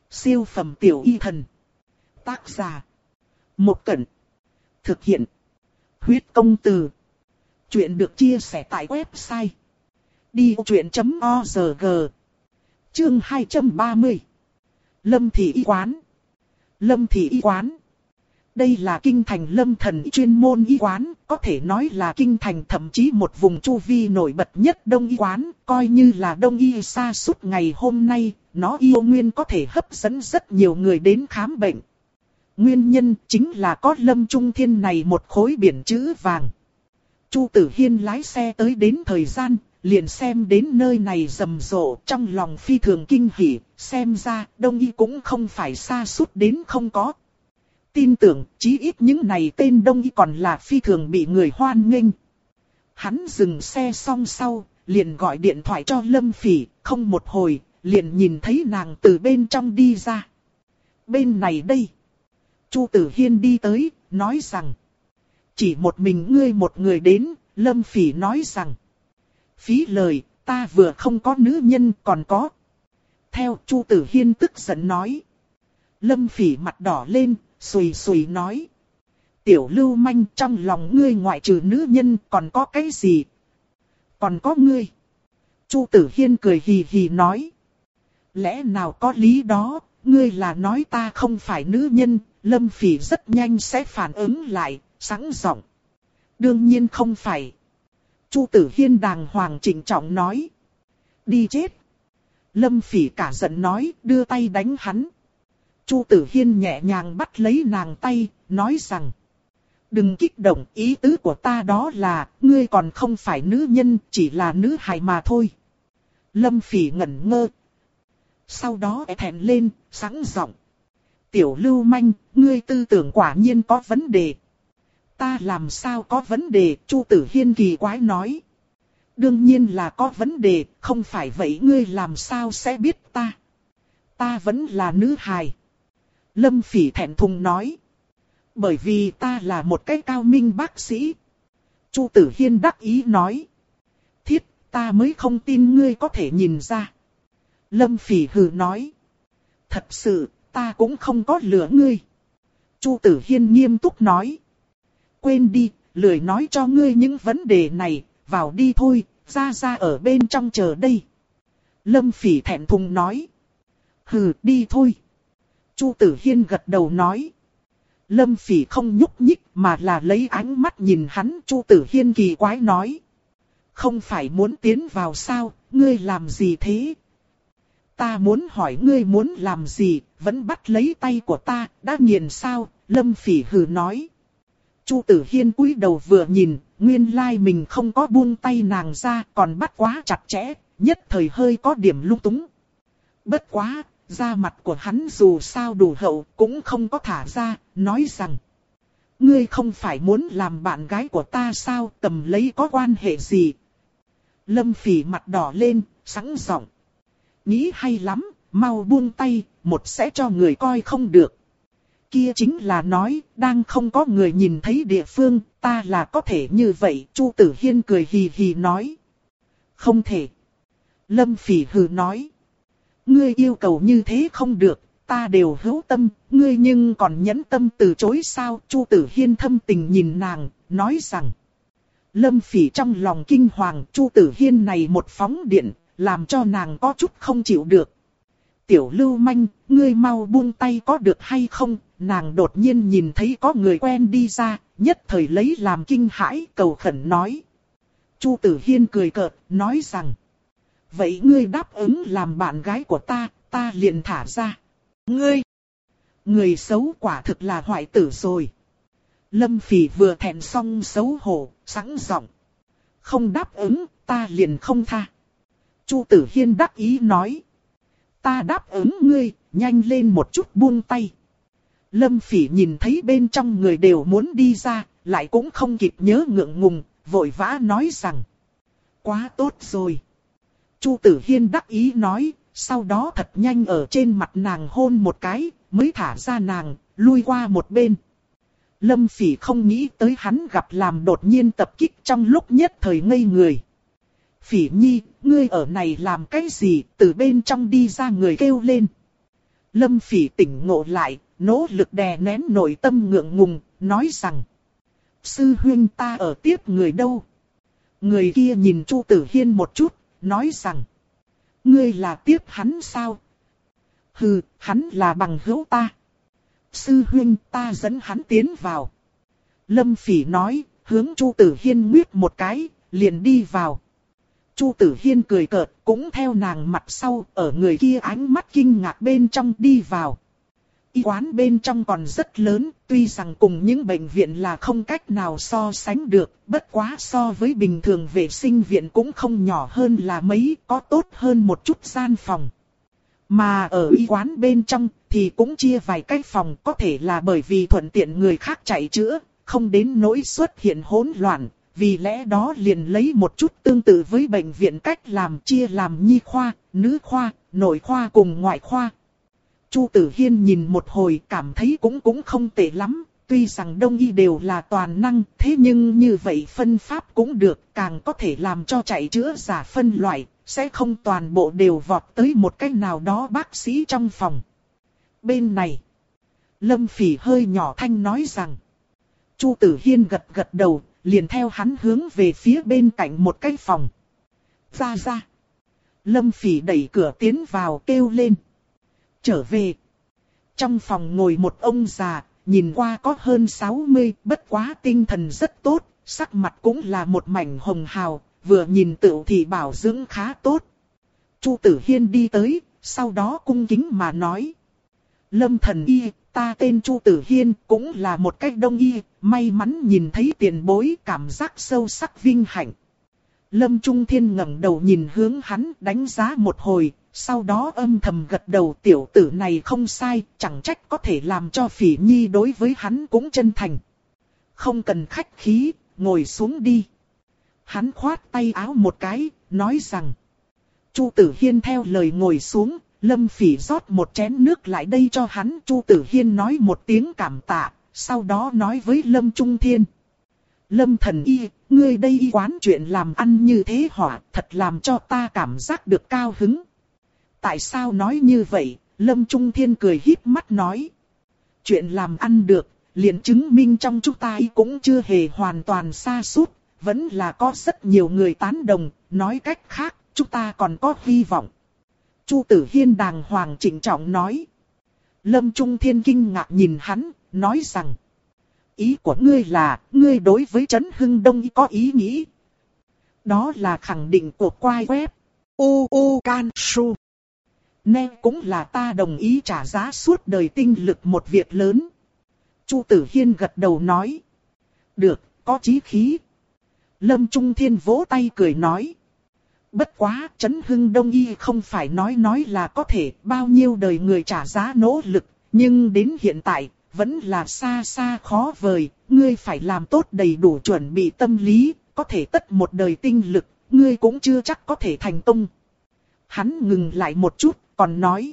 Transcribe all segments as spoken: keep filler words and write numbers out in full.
Siêu phẩm tiểu y thần. Tác giả. Một Cẩn. Thực hiện. Huyết công từ. Chuyện được chia sẻ tại website đi vô chuyện chấm org. Chương hai trăm ba mươi. Lâm Thị Y Quán. Lâm Thị Y Quán. Đây là kinh thành lâm thần chuyên môn y quán, có thể nói là kinh thành thậm chí một vùng chu vi nổi bật nhất đông y quán, coi như là đông y xa suốt ngày hôm nay, nó yêu nguyên có thể hấp dẫn rất nhiều người đến khám bệnh. Nguyên nhân chính là có Lâm Trung Thiên này một khối biển chữ vàng. Chu Tử Hiên lái xe tới đến thời gian, liền xem đến nơi này rầm rộ, trong lòng phi thường kinh hỉ, xem ra đông y cũng không phải xa suốt đến không có. Tin tưởng, chí ít những này tên đông y còn là phi thường bị người hoan nghênh. Hắn dừng xe xong sau, liền gọi điện thoại cho Lâm Phỉ, không một hồi, liền nhìn thấy nàng từ bên trong đi ra. Bên này đây. Chu Tử Hiên đi tới, nói rằng. Chỉ một mình ngươi một người đến, Lâm Phỉ nói rằng. Phí lời, ta vừa không có nữ nhân còn có. Theo Chu Tử Hiên tức giận nói. Lâm Phỉ mặt đỏ lên. Xùi xùi nói. Tiểu lưu manh, trong lòng ngươi ngoại trừ nữ nhân còn có cái gì? Còn có ngươi. Chu Tử Hiên cười hì hì nói. Lẽ nào có lý đó, ngươi là nói ta không phải nữ nhân. Lâm Phỉ rất nhanh sẽ phản ứng lại, sẵn giọng. Đương nhiên không phải. Chu Tử Hiên đàng hoàng trịnh trọng nói. Đi chết. Lâm Phỉ cả giận nói, đưa tay đánh hắn. Chu Tử Hiên nhẹ nhàng bắt lấy nàng tay, nói rằng. Đừng kích động, ý tứ của ta đó là, ngươi còn không phải nữ nhân, chỉ là nữ hài mà thôi. Lâm Phỉ ngẩn ngơ. Sau đó thẹn lên, sẵn giọng. Tiểu lưu manh, ngươi tư tưởng quả nhiên có vấn đề. Ta làm sao có vấn đề, Chu Tử Hiên kỳ quái nói. Đương nhiên là có vấn đề, không phải vậy ngươi làm sao sẽ biết ta. Ta vẫn là nữ hài. Lâm Phỉ thẹn thùng nói. Bởi vì ta là một cái cao minh bác sĩ. Chu Tử Hiên đắc ý nói. Thiết, ta mới không tin ngươi có thể nhìn ra. Lâm Phỉ hừ nói. Thật sự, ta cũng không có lừa ngươi. Chu Tử Hiên nghiêm túc nói. Quên đi, lười nói cho ngươi những vấn đề này, vào đi thôi, ra ra ở bên trong chờ đây. Lâm Phỉ thẹn thùng nói. Hừ, đi thôi. Chu Tử Hiên gật đầu nói. Lâm Phỉ không nhúc nhích mà là lấy ánh mắt nhìn hắn. Chu Tử Hiên kỳ quái nói. Không phải muốn tiến vào sao, ngươi làm gì thế? Ta muốn hỏi ngươi muốn làm gì, vẫn bắt lấy tay của ta, đã nghiền sao? Lâm Phỉ hừ nói. Chu Tử Hiên cúi đầu vừa nhìn, nguyên lai mình không có buông tay nàng ra, còn bắt quá chặt chẽ, nhất thời hơi có điểm lung túng. Bất quá. Da mặt của hắn dù sao đủ hậu cũng không có thả ra, nói rằng. Ngươi không phải muốn làm bạn gái của ta sao, cầm lấy có quan hệ gì? Lâm Phỉ mặt đỏ lên, sẵn giọng. Nghĩ hay lắm, mau buông tay, một sẽ cho người coi không được. Kia chính là nói, đang không có người nhìn thấy địa phương, ta là có thể như vậy. Chu Tử Hiên cười hì hì nói. Không thể. Lâm Phỉ hừ nói. Ngươi yêu cầu như thế không được, ta đều hữu tâm, ngươi nhưng còn nhẫn tâm từ chối sao? Chu Tử Hiên thâm tình nhìn nàng, nói rằng. Lâm Phỉ trong lòng kinh hoàng, Chu Tử Hiên này một phóng điện, làm cho nàng có chút không chịu được. Tiểu lưu manh, ngươi mau buông tay có được hay không? Nàng đột nhiên nhìn thấy có người quen đi ra, nhất thời lấy làm kinh hãi, cầu khẩn nói. Chu Tử Hiên cười cợt, nói rằng. Vậy ngươi đáp ứng làm bạn gái của ta, ta liền thả ra. Ngươi! Người xấu quả thực là hoại tử rồi. Lâm Phỉ vừa thẹn xong xấu hổ, sẵn giọng. Không đáp ứng, ta liền không tha. Chu Tử Hiên đắc ý nói. Ta đáp ứng ngươi, nhanh lên một chút buông tay. Lâm Phỉ nhìn thấy bên trong người đều muốn đi ra, lại cũng không kịp nhớ ngượng ngùng, vội vã nói rằng. Quá tốt rồi. Chu Tử Hiên đắc ý nói, sau đó thật nhanh ở trên mặt nàng hôn một cái, mới thả ra nàng, lui qua một bên. Lâm Phỉ không nghĩ tới hắn gặp làm đột nhiên tập kích trong lúc nhất thời ngây người. Phỉ nhi, ngươi ở này làm cái gì? Từ bên trong đi ra người kêu lên. Lâm Phỉ tỉnh ngộ lại, nỗ lực đè nén nội tâm ngượng ngùng, nói rằng. Sư huynh ta ở tiếp người đâu? Người kia nhìn Chu Tử Hiên một chút, nói rằng. Ngươi là tiếp hắn sao? Hừ, hắn là bằng hữu ta. Sư huynh ta dẫn hắn tiến vào. Lâm Phỉ nói, hướng Chu Tử Hiên nguyết một cái, liền đi vào. Chu Tử Hiên cười cợt, cũng theo nàng mặt sau, ở người kia ánh mắt kinh ngạc bên trong đi vào. Y quán bên trong còn rất lớn, tuy rằng cùng những bệnh viện là không cách nào so sánh được, bất quá so với bình thường vệ sinh viện cũng không nhỏ hơn là mấy, có tốt hơn một chút gian phòng. Mà ở y quán bên trong thì cũng chia vài cái phòng, có thể là bởi vì thuận tiện người khác chạy chữa, không đến nỗi xuất hiện hỗn loạn. Vì lẽ đó liền lấy một chút tương tự với bệnh viện cách làm chia làm nhi khoa, nữ khoa, nội khoa cùng ngoại khoa. Chu Tử Hiên nhìn một hồi cảm thấy cũng cũng không tệ lắm, tuy rằng đông y đều là toàn năng, thế nhưng như vậy phân pháp cũng được, càng có thể làm cho chạy chữa giả phân loại, sẽ không toàn bộ đều vọt tới một cách nào đó bác sĩ trong phòng. Bên này, Lâm Phỉ hơi nhỏ thanh nói rằng, Chu Tử Hiên gật gật đầu, liền theo hắn hướng về phía bên cạnh một cái phòng. Ra ra. Lâm Phỉ đẩy cửa tiến vào kêu lên. Trở về. Trong phòng ngồi một ông già, nhìn qua có hơn sáu mươi, bất quá tinh thần rất tốt, sắc mặt cũng là một mảnh hồng hào, vừa nhìn tựu thì bảo dưỡng khá tốt. Chu Tử Hiên đi tới, sau đó cung kính mà nói. Lâm thần y, ta tên Chu Tử Hiên, cũng là một cách đông y, may mắn nhìn thấy tiền bối, cảm giác sâu sắc vinh hạnh. Lâm Trung Thiên ngẩng đầu nhìn hướng hắn, đánh giá một hồi, sau đó âm thầm gật đầu, tiểu tử này không sai, chẳng trách có thể làm cho Phỉ Nhi đối với hắn cũng chân thành. Không cần khách khí, ngồi xuống đi. Hắn khoát tay áo một cái, nói rằng. Chu Tử Hiên theo lời ngồi xuống. Lâm Phỉ rót một chén nước lại đây cho hắn. Chu Tử Hiên nói một tiếng cảm tạ, sau đó nói với Lâm Trung Thiên. Lâm thần y, ngươi đây y quán chuyện làm ăn như thế hỏa, thật làm cho ta cảm giác được cao hứng. Tại sao nói như vậy? Lâm Trung Thiên cười híp mắt nói. Chuyện làm ăn được, liền chứng minh trong chúng ta y cũng chưa hề hoàn toàn sa sút, vẫn là có rất nhiều người tán đồng, nói cách khác, chúng ta còn có hy vọng. Chu Tử Hiên đàng hoàng trịnh trọng nói. Lâm Trung Thiên kinh ngạc nhìn hắn, nói rằng. Ý của ngươi là, ngươi đối với Trấn Hưng Đông có ý nghĩ. Đó là khẳng định của quai web. U U Can Su. Nè cũng là ta đồng ý trả giá suốt đời tinh lực một việc lớn. Chu Tử Hiên gật đầu nói. Được, có chí khí. Lâm Trung Thiên vỗ tay cười nói. Bất quá, Trấn Hưng Đông y không phải nói nói là có thể bao nhiêu đời người trả giá nỗ lực, nhưng đến hiện tại, vẫn là xa xa khó vời, ngươi phải làm tốt đầy đủ chuẩn bị tâm lý, có thể tất một đời tinh lực, ngươi cũng chưa chắc có thể thành công. Hắn ngừng lại một chút, còn nói.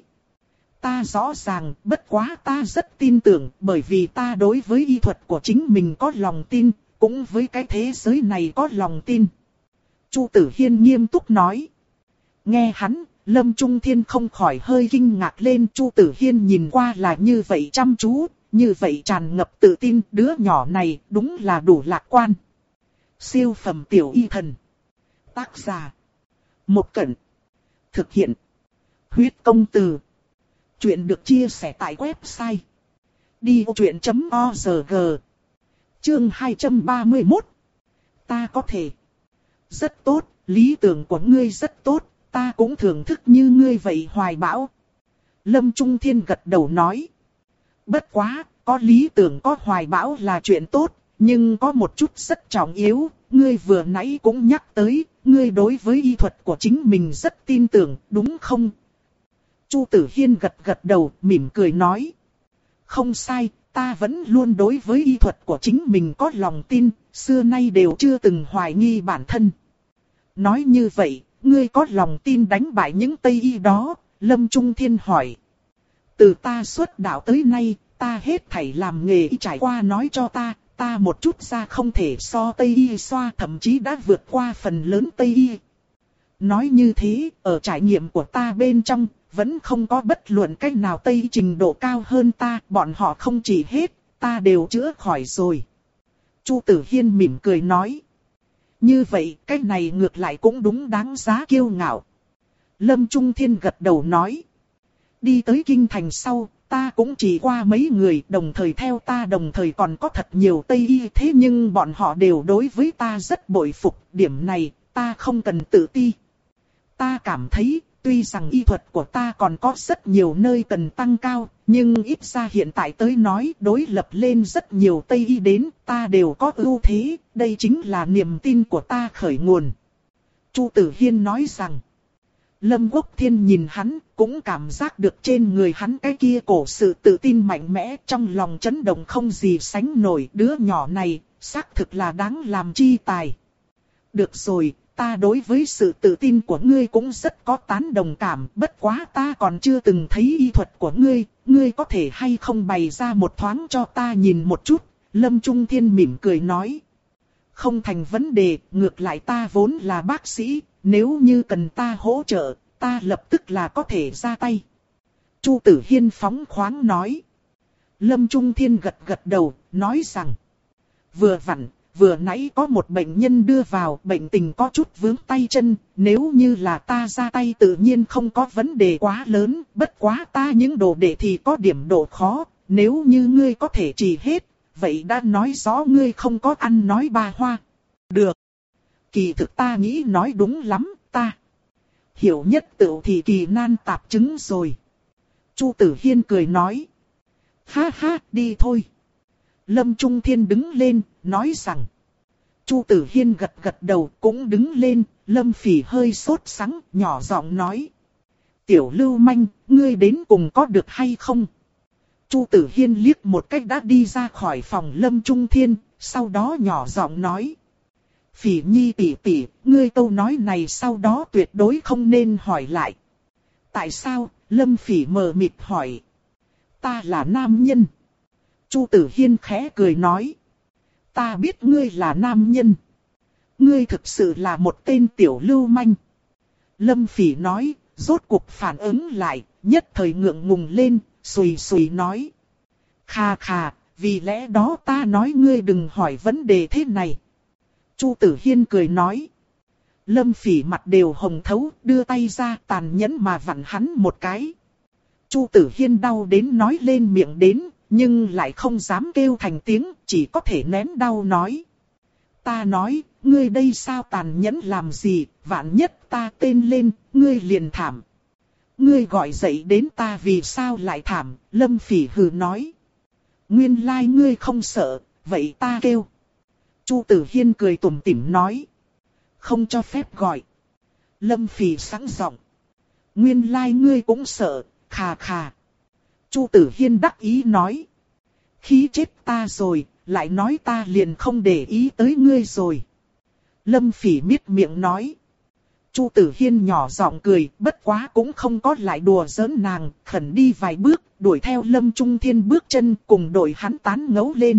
Ta rõ ràng, bất quá ta rất tin tưởng, bởi vì ta đối với y thuật của chính mình có lòng tin, cũng với cái thế giới này có lòng tin. Chu Tử Hiên nghiêm túc nói. Nghe hắn, Lâm Trung Thiên không khỏi hơi kinh ngạc lên. Chu Tử Hiên nhìn qua là như vậy chăm chú, như vậy tràn ngập tự tin. Đứa nhỏ này đúng là đủ lạc quan. Siêu phẩm tiểu y thần. Tác giả. Một Cẩn. Thực hiện. Huyết công từ. Chuyện được chia sẻ tại website. đi vô chuyện chấm org. Chương hai trăm ba mươi mốt. Ta có thể. Rất tốt, lý tưởng của ngươi rất tốt, ta cũng thưởng thức như ngươi vậy hoài bão. Lâm Trung Thiên gật đầu nói. Bất quá, có lý tưởng có hoài bão là chuyện tốt, nhưng có một chút rất trọng yếu, ngươi vừa nãy cũng nhắc tới, ngươi đối với y thuật của chính mình rất tin tưởng, đúng không? Chu Tử Hiên gật gật đầu, mỉm cười nói. Không sai, ta vẫn luôn đối với y thuật của chính mình có lòng tin, xưa nay đều chưa từng hoài nghi bản thân. Nói như vậy, ngươi có lòng tin đánh bại những Tây y đó? Lâm Trung Thiên hỏi. Từ ta xuất đạo tới nay, ta hết thảy làm nghề y trải qua nói cho ta, ta một chút ra không thể so Tây y xoa, thậm chí đã vượt qua phần lớn Tây y. Nói như thế, ở trải nghiệm của ta bên trong, vẫn không có bất luận cách nào Tây trình độ cao hơn ta, bọn họ không chỉ hết, ta đều chữa khỏi rồi. Chu Tử Hiên mỉm cười nói. Như vậy, cái này ngược lại cũng đúng đáng giá kiêu ngạo. Lâm Trung Thiên gật đầu nói. Đi tới kinh thành sau, ta cũng chỉ qua mấy người, đồng thời theo ta đồng thời còn có thật nhiều Tây y, thế nhưng bọn họ đều đối với ta rất bội phục, điểm này, ta không cần tự ti. Ta cảm thấy, tuy rằng y thuật của ta còn có rất nhiều nơi cần tăng cao, nhưng ít ra hiện tại tới nói đối lập lên rất nhiều Tây y đến, ta đều có ưu thế, đây chính là niềm tin của ta khởi nguồn. Chu Tử Hiên nói rằng, Lâm Quốc Thiên nhìn hắn, cũng cảm giác được trên người hắn cái kia cổ sự tự tin mạnh mẽ, trong lòng chấn động không gì sánh nổi, đứa nhỏ này, xác thực là đáng làm chi tài. Được rồi, ta đối với sự tự tin của ngươi cũng rất có tán đồng cảm, bất quá ta còn chưa từng thấy y thuật của ngươi, ngươi có thể hay không bày ra một thoáng cho ta nhìn một chút, Lâm Trung Thiên mỉm cười nói. Không thành vấn đề, ngược lại ta vốn là bác sĩ, nếu như cần ta hỗ trợ, ta lập tức là có thể ra tay. Chu Tử Hiên phóng khoáng nói. Lâm Trung Thiên gật gật đầu, nói rằng. Vừa vặn, vừa nãy có một bệnh nhân đưa vào, bệnh tình có chút vướng tay chân, nếu như là ta ra tay tự nhiên không có vấn đề quá lớn, bất quá ta những đồ đệ thì có điểm độ khó, nếu như ngươi có thể trị hết, vậy đã nói rõ ngươi không có ăn nói ba hoa. Được. Kỳ thực ta nghĩ nói đúng lắm, ta hiểu nhất tựu thì kỳ nan tạp chứng rồi. Chu Tử Hiên cười nói. Ha ha, đi thôi. Lâm Trung Thiên đứng lên, nói rằng. Chu Tử Hiên gật gật đầu cũng đứng lên, Lâm Phỉ hơi sốt sắng, nhỏ giọng nói. Tiểu Lưu Manh, ngươi đến cùng có được hay không? Chu Tử Hiên liếc một cách đã đi ra khỏi phòng Lâm Trung Thiên, sau đó nhỏ giọng nói. Phỉ Nhi tỷ tỷ, ngươi câu nói này sau đó tuyệt đối không nên hỏi lại. Tại sao? Lâm Phỉ mờ mịt hỏi. Ta là nam nhân. Chu Tử Hiên khẽ cười nói. Ta biết ngươi là nam nhân. Ngươi thực sự là một tên tiểu lưu manh. Lâm Phỉ nói, rốt cuộc phản ứng lại, nhất thời ngượng ngùng lên, xùy xùy nói. Khà khà, vì lẽ đó ta nói ngươi đừng hỏi vấn đề thế này. Chu Tử Hiên cười nói. Lâm Phỉ mặt đều hồng thấu, đưa tay ra tàn nhẫn mà vặn hắn một cái. Chu Tử Hiên đau đến nói lên miệng đến, nhưng lại không dám kêu thành tiếng, chỉ có thể nén đau nói. Ta nói, ngươi đây sao tàn nhẫn làm gì, vạn nhất ta tên lên, ngươi liền thảm. Ngươi gọi dậy đến ta vì sao lại thảm, Lâm Phỉ hừ nói. Nguyên lai ngươi không sợ, vậy ta kêu. Chu Tử Hiên cười tủm tỉm nói. Không cho phép gọi. Lâm Phỉ sẵn giọng. Nguyên lai ngươi cũng sợ, khà khà. Chu Tử Hiên đắc ý nói. Khí chết ta rồi, lại nói ta liền không để ý tới ngươi rồi. Lâm Phỉ miết miệng nói. Chu Tử Hiên nhỏ giọng cười, bất quá cũng không có lại đùa giỡn nàng, khẩn đi vài bước, đuổi theo Lâm Trung Thiên bước chân cùng đội hắn tán ngấu lên.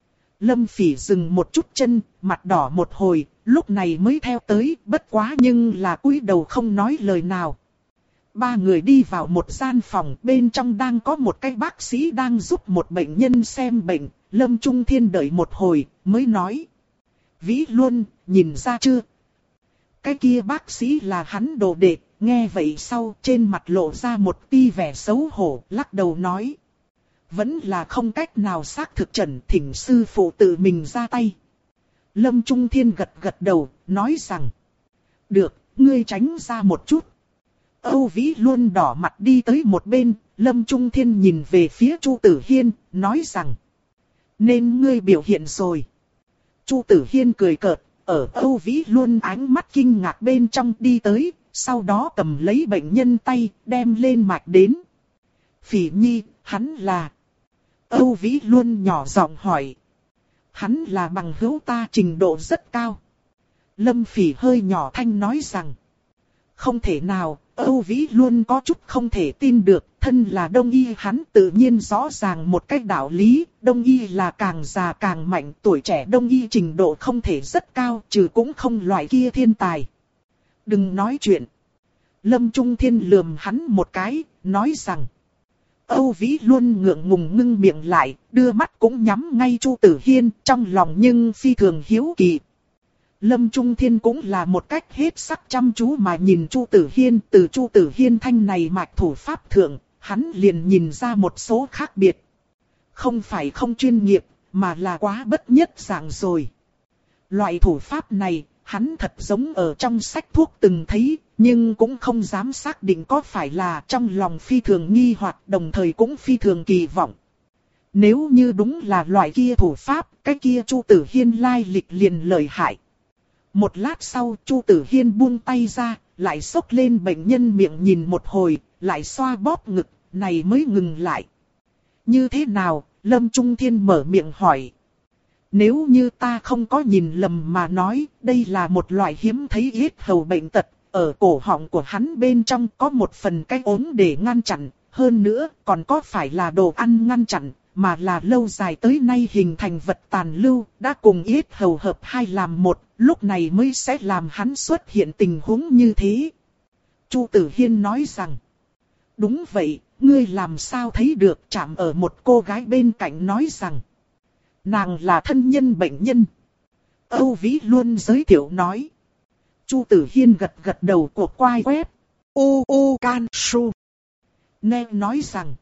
Lâm Phỉ dừng một chút chân, mặt đỏ một hồi, lúc này mới theo tới, bất quá nhưng là cúi đầu không nói lời nào. Ba người đi vào một gian phòng, bên trong đang có một cái bác sĩ đang giúp một bệnh nhân xem bệnh, Lâm Trung Thiên đợi một hồi, mới nói. Vĩ Luân, nhìn ra chưa? Cái kia bác sĩ là hắn đồ đệ, nghe vậy sau trên mặt lộ ra một tia vẻ xấu hổ, lắc đầu nói. Vẫn là không cách nào xác thực trần, thỉnh sư phụ tự mình ra tay. Lâm Trung Thiên gật gật đầu, nói rằng. Được, ngươi tránh ra một chút. Âu Vĩ Luân đỏ mặt đi tới một bên, Lâm Trung Thiên nhìn về phía Chu Tử Hiên, nói rằng. Nên ngươi biểu hiện rồi. Chu Tử Hiên cười cợt, ở Âu Vĩ Luân ánh mắt kinh ngạc bên trong đi tới, sau đó cầm lấy bệnh nhân tay, đem lên mạch đến. Phỉ Nhi, hắn là... Âu Vĩ Luân nhỏ giọng hỏi. Hắn là bằng hữu ta trình độ rất cao. Lâm Phỉ hơi nhỏ thanh nói rằng. Không thể nào, Âu Vĩ Luân có chút không thể tin được, thân là Đông Y hắn tự nhiên rõ ràng một cách đạo lý, Đông Y là càng già càng mạnh, tuổi trẻ Đông Y trình độ không thể rất cao, trừ cũng không loại kia thiên tài. Đừng nói chuyện. Lâm Trung Thiên lườm hắn một cái, nói rằng. Âu Vĩ luôn ngượng ngùng ngưng miệng lại, đưa mắt cũng nhắm ngay Chu Tử Hiên, trong lòng nhưng phi thường hiếu kỳ. Lâm Trung Thiên cũng là một cách hết sắc chăm chú mà nhìn Chu Tử Hiên, từ Chu Tử Hiên thanh này mạch thủ pháp thượng, hắn liền nhìn ra một số khác biệt. Không phải không chuyên nghiệp, mà là quá bất nhất dạng rồi. Loại thủ pháp này, hắn thật giống ở trong sách thuốc từng thấy, nhưng cũng không dám xác định có phải là trong lòng phi thường nghi hoặc đồng thời cũng phi thường kỳ vọng. Nếu như đúng là loại kia thủ pháp, cái kia Chu Tử Hiên lai lịch liền lợi hại. Một lát sau Chu Tử Hiên buông tay ra, lại xốc lên bệnh nhân miệng nhìn một hồi, lại xoa bóp ngực, này mới ngừng lại. Như thế nào? Lâm Trung Thiên mở miệng hỏi. Nếu như ta không có nhìn lầm mà nói, đây là một loại hiếm thấy yết hầu bệnh tật, ở cổ họng của hắn bên trong có một phần cái ống để ngăn chặn, hơn nữa còn có phải là đồ ăn ngăn chặn, mà là lâu dài tới nay hình thành vật tàn lưu, đã cùng yết hầu hợp hai làm một, lúc này mới sẽ làm hắn xuất hiện tình huống như thế. Chu Tử Hiên nói rằng, đúng vậy, ngươi làm sao thấy được? Chạm ở một cô gái bên cạnh nói rằng, nàng là thân nhân bệnh nhân. Âu Vĩ luôn giới thiệu nói. Chu Tử Hiên gật gật đầu của quai quét. U U Can Su. Nghe nói rằng,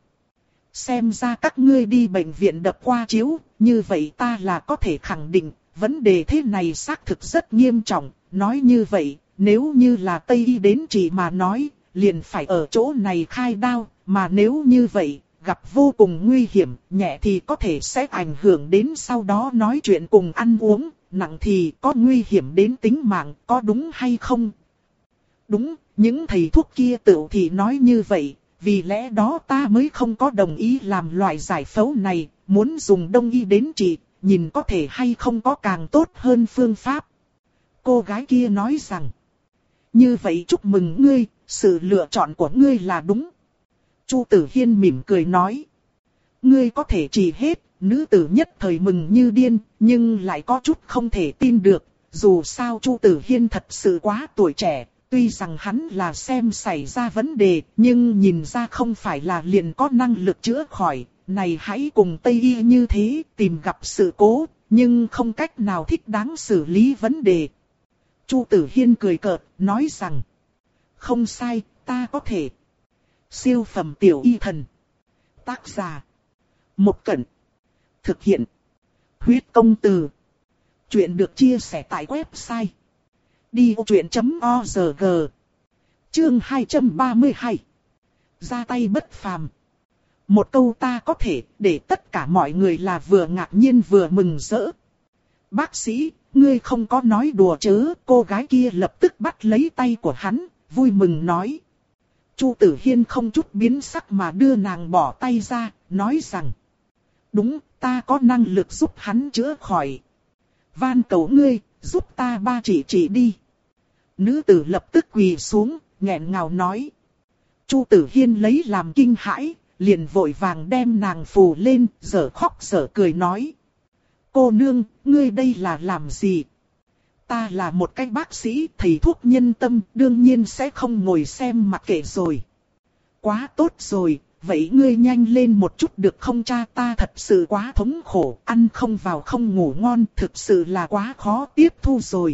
xem ra các ngươi đi bệnh viện đập qua chiếu, như vậy ta là có thể khẳng định, vấn đề thế này xác thực rất nghiêm trọng. Nói như vậy, nếu như là Tây Y đến trị mà nói, liền phải ở chỗ này khai đao, mà nếu như vậy, gặp vô cùng nguy hiểm, nhẹ thì có thể sẽ ảnh hưởng đến sau đó nói chuyện cùng ăn uống, nặng thì có nguy hiểm đến tính mạng, có đúng hay không? Đúng, những thầy thuốc kia tự thì nói như vậy, vì lẽ đó ta mới không có đồng ý làm loại giải phẫu này, muốn dùng đông y đến trị, nhìn có thể hay không có càng tốt hơn phương pháp. Cô gái kia nói rằng, như vậy chúc mừng ngươi, sự lựa chọn của ngươi là đúng. Chu Tử Hiên mỉm cười nói, ngươi có thể trị hết. Nữ tử nhất thời mừng như điên, nhưng lại có chút không thể tin được, dù sao Chu Tử Hiên thật sự quá tuổi trẻ, tuy rằng hắn là xem xảy ra vấn đề, nhưng nhìn ra không phải là liền có năng lực chữa khỏi, này hãy cùng Tây Y như thế, tìm gặp sự cố, nhưng không cách nào thích đáng xử lý vấn đề. Chu Tử Hiên cười cợt, nói rằng, không sai, ta có thể. Siêu phẩm tiểu y thần. Tác giả, Một Cẩn. Thực hiện, Huyết Công Từ. Chuyện được chia sẻ tại website đi vô chuyện chấm org. Chương hai trăm ba mươi hai. Ra tay bất phàm. Một câu ta có thể, để tất cả mọi người là vừa ngạc nhiên vừa mừng rỡ. Bác sĩ, ngươi không có nói đùa chớ? Cô gái kia lập tức bắt lấy tay của hắn, vui mừng nói. Chu Tử Hiên không chút biến sắc mà đưa nàng bỏ tay ra, nói rằng, đúng, ta có năng lực giúp hắn chữa khỏi. Van cầu ngươi, giúp ta ba chỉ chỉ đi. Nữ tử lập tức quỳ xuống, nghẹn ngào nói. Chu Tử Hiên lấy làm kinh hãi, liền vội vàng đem nàng phù lên, dở khóc dở cười nói. Cô nương, ngươi đây là làm gì? Ta là một cái bác sĩ, thầy thuốc nhân tâm, đương nhiên sẽ không ngồi xem mặc kệ rồi. Quá tốt rồi, vậy ngươi nhanh lên một chút được không cha? Ta thật sự quá thống khổ, ăn không vào không ngủ ngon, thực sự là quá khó tiếp thu rồi.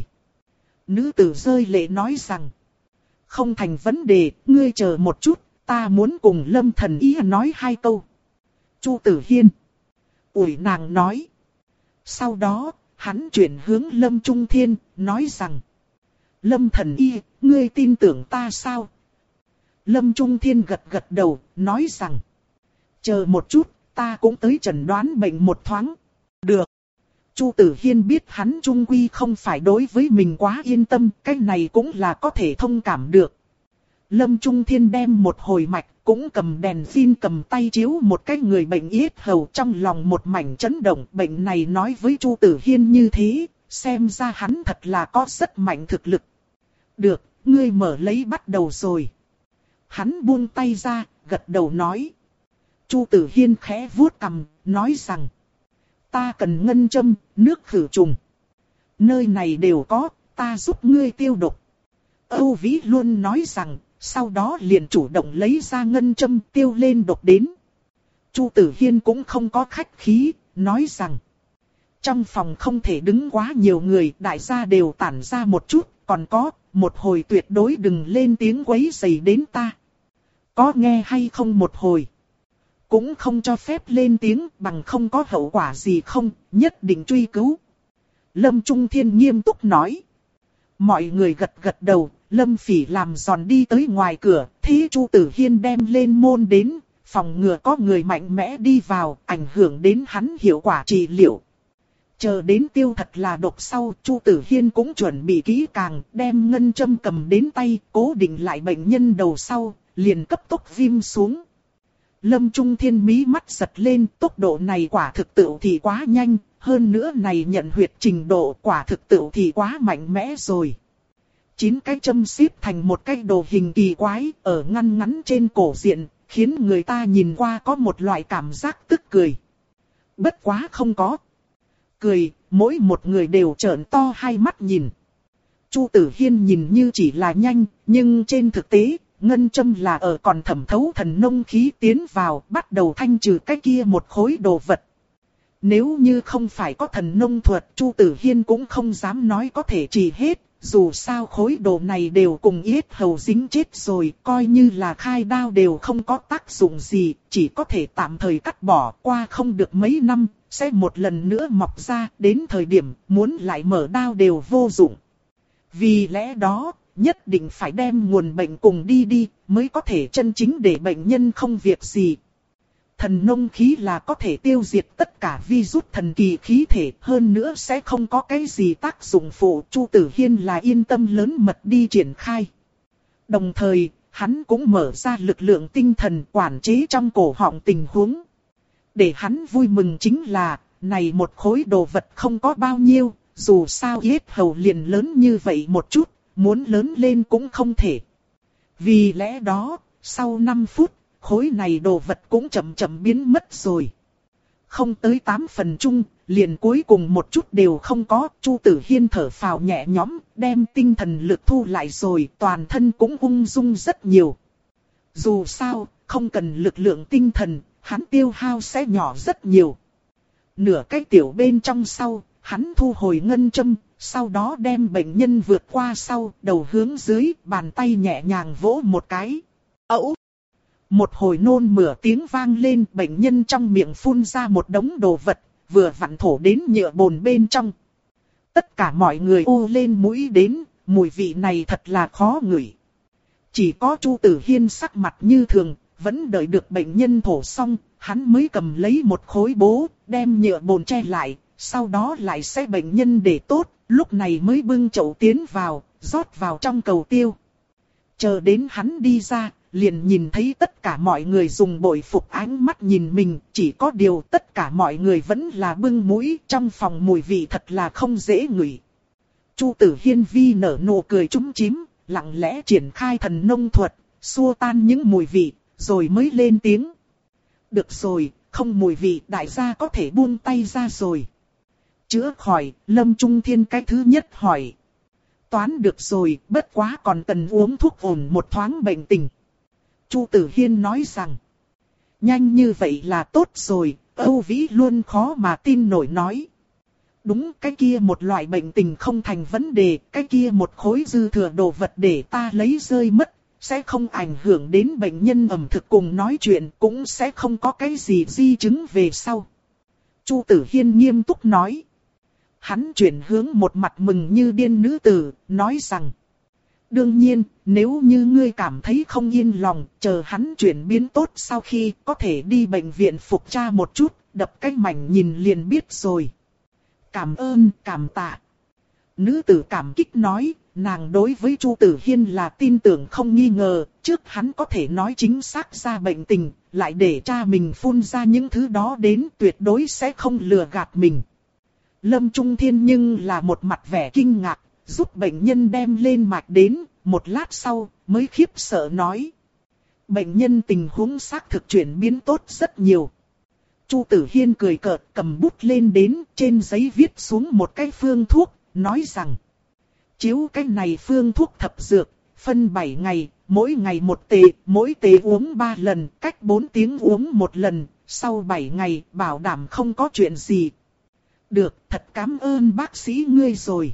Nữ tử rơi lệ nói rằng, không thành vấn đề, ngươi chờ một chút, ta muốn cùng Lâm thần y nói hai câu. Chu Tử Hiên ủi nàng nói. Sau đó, hắn chuyển hướng Lâm Trung Thiên, nói rằng, Lâm thần y, ngươi tin tưởng ta sao? Lâm Trung Thiên gật gật đầu, nói rằng, chờ một chút, ta cũng tới chẩn đoán bệnh một thoáng. Được. Chu Tử Hiên biết hắn trung quy không phải đối với mình quá yên tâm, cái này cũng là có thể thông cảm được. Lâm Trung Thiên đem một hồi mạch, cũng cầm đèn pin cầm tay chiếu một cái người bệnh yết hầu, trong lòng một mảnh chấn động. Bệnh này nói với Chu Tử Hiên như thế, xem ra hắn thật là có rất mạnh thực lực. Được, ngươi mở lấy bắt đầu rồi. Hắn buông tay ra, gật đầu nói. Chu Tử Hiên khẽ vuốt cằm, nói rằng, ta cần ngân châm, nước khử trùng. Nơi này đều có, ta giúp ngươi tiêu độc. Âu Vĩ luôn nói rằng, sau đó liền chủ động lấy ra ngân châm tiêu lên độc đến. Chu Tử Hiên cũng không có khách khí, nói rằng trong phòng không thể đứng quá nhiều người, đại gia đều tản ra một chút, còn có, một hồi tuyệt đối đừng lên tiếng quấy rầy đến ta. Có nghe hay không một hồi? Cũng không cho phép lên tiếng, bằng không có hậu quả gì không, nhất định truy cứu. Lâm Trung Thiên nghiêm túc nói. Mọi người gật gật đầu, Lâm Phỉ làm giòn đi tới ngoài cửa, thế Chu Tử Hiên đem lên môn đến, phòng ngừa có người mạnh mẽ đi vào, ảnh hưởng đến hắn hiệu quả trị liệu. Chờ đến tiêu thật là độc sau, Chu Tử Hiên cũng chuẩn bị kỹ càng, đem ngân châm cầm đến tay, cố định lại bệnh nhân đầu sau, liền cấp tốc viêm xuống. Lâm Trung Thiên mí mắt giật lên, tốc độ này quả thực tự thì quá nhanh, hơn nữa này nhận huyệt trình độ quả thực tự thì quá mạnh mẽ rồi. Chín cái châm xếp thành một cái đồ hình kỳ quái, ở ngăn ngắn trên cổ diện, khiến người ta nhìn qua có một loại cảm giác tức cười. Bất quá không có. Cười, mỗi một người đều trợn to hai mắt nhìn. Chu Tử Hiên nhìn như chỉ là nhanh, nhưng trên thực tế, ngân châm là ở còn thẩm thấu thần nông khí tiến vào, bắt đầu thanh trừ cái kia một khối đồ vật. Nếu như không phải có thần nông thuật, Chu Tử Hiên cũng không dám nói có thể trị hết, dù sao khối đồ này đều cùng yết hầu dính chết rồi, coi như là khai đao đều không có tác dụng gì, chỉ có thể tạm thời cắt bỏ, qua không được mấy năm, sẽ một lần nữa mọc ra, đến thời điểm muốn lại mở đao đều vô dụng. Vì lẽ đó, nhất định phải đem nguồn bệnh cùng đi đi, mới có thể chân chính để bệnh nhân không việc gì. Thần nông khí là có thể tiêu diệt tất cả virus thần kỳ khí thể, hơn nữa sẽ không có cái gì tác dụng phụ. Chu Tử Hiên là yên tâm lớn mật đi triển khai. Đồng thời, hắn cũng mở ra lực lượng tinh thần quản chế trong cổ họng tình huống. Để hắn vui mừng chính là, này một khối đồ vật không có bao nhiêu, dù sao yết hầu liền lớn như vậy một chút, muốn lớn lên cũng không thể. Vì lẽ đó, sau năm phút, khối này đồ vật cũng chậm chậm biến mất rồi. Không tới tám phần chung, liền cuối cùng một chút đều không có. Chu Tử Hiên thở phào nhẹ nhõm, đem tinh thần lực thu lại rồi, toàn thân cũng ung dung rất nhiều. Dù sao, không cần lực lượng tinh thần, hắn tiêu hao sẽ nhỏ rất nhiều. Nửa cái tiểu bên trong sau, hắn thu hồi ngân châm, sau đó đem bệnh nhân vượt qua sau, đầu hướng dưới, bàn tay nhẹ nhàng vỗ một cái. Ẩu! Một hồi nôn mửa tiếng vang lên, bệnh nhân trong miệng phun ra một đống đồ vật, vừa vặn thổ đến nhựa bồn bên trong. Tất cả mọi người ô lên mũi đến, mùi vị này thật là khó ngửi. Chỉ có Chu Tử Hiên sắc mặt như thường, vẫn đợi được bệnh nhân thổ xong, hắn mới cầm lấy một khối bố, đem nhựa bồn che lại, sau đó lại xay bệnh nhân để tốt, lúc này mới bưng chậu tiến vào, rót vào trong cầu tiêu. Chờ đến hắn đi ra, liền nhìn thấy tất cả mọi người dùng bội phục ánh mắt nhìn mình, chỉ có điều tất cả mọi người vẫn là bưng mũi, trong phòng mùi vị thật là không dễ ngửi. Chu Tử Hiên vi nở nụ cười trúng chím, lặng lẽ triển khai thần nông thuật, xua tan những mùi vị, rồi mới lên tiếng. Được rồi, không mùi vị, đại gia có thể buông tay ra rồi. Chữa khỏi, Lâm Trung Thiên cái thứ nhất hỏi. Toán được rồi, bất quá còn cần uống thuốc ổn một thoáng bệnh tình. Chu Tử Hiên nói rằng, nhanh như vậy là tốt rồi, Âu Vĩ luôn khó mà tin nổi nói. Đúng, cái kia một loại bệnh tình không thành vấn đề, cái kia một khối dư thừa đồ vật để ta lấy rơi mất, sẽ không ảnh hưởng đến bệnh nhân ẩm thực cùng nói chuyện, cũng sẽ không có cái gì di chứng về sau. Chu Tử Hiên nghiêm túc nói. Hắn chuyển hướng một mặt mừng như điên nữ tử, nói rằng, đương nhiên, nếu như ngươi cảm thấy không yên lòng, chờ hắn chuyển biến tốt sau khi có thể đi bệnh viện phục tra một chút, đập cái mảnh nhìn liền biết rồi. Cảm ơn, cảm tạ. Nữ tử cảm kích nói, nàng đối với Chu Tử Hiên là tin tưởng không nghi ngờ, trước hắn có thể nói chính xác ra bệnh tình, lại để cha mình phun ra những thứ đó đến tuyệt đối sẽ không lừa gạt mình. Lâm Trung Thiên nhưng là một mặt vẻ kinh ngạc, giúp bệnh nhân đem lên mạch đến, một lát sau mới khiếp sợ nói. Bệnh nhân tình huống xác thực chuyển biến tốt rất nhiều. Chu Tử Hiên cười cợt cầm bút lên đến, trên giấy viết xuống một cái phương thuốc, nói rằng. Chiếu cái này phương thuốc thập dược, phân bảy ngày, mỗi ngày một tề, mỗi tề uống ba lần, cách bốn tiếng uống một lần, sau bảy ngày bảo đảm không có chuyện gì. Được, thật cảm ơn bác sĩ ngươi rồi.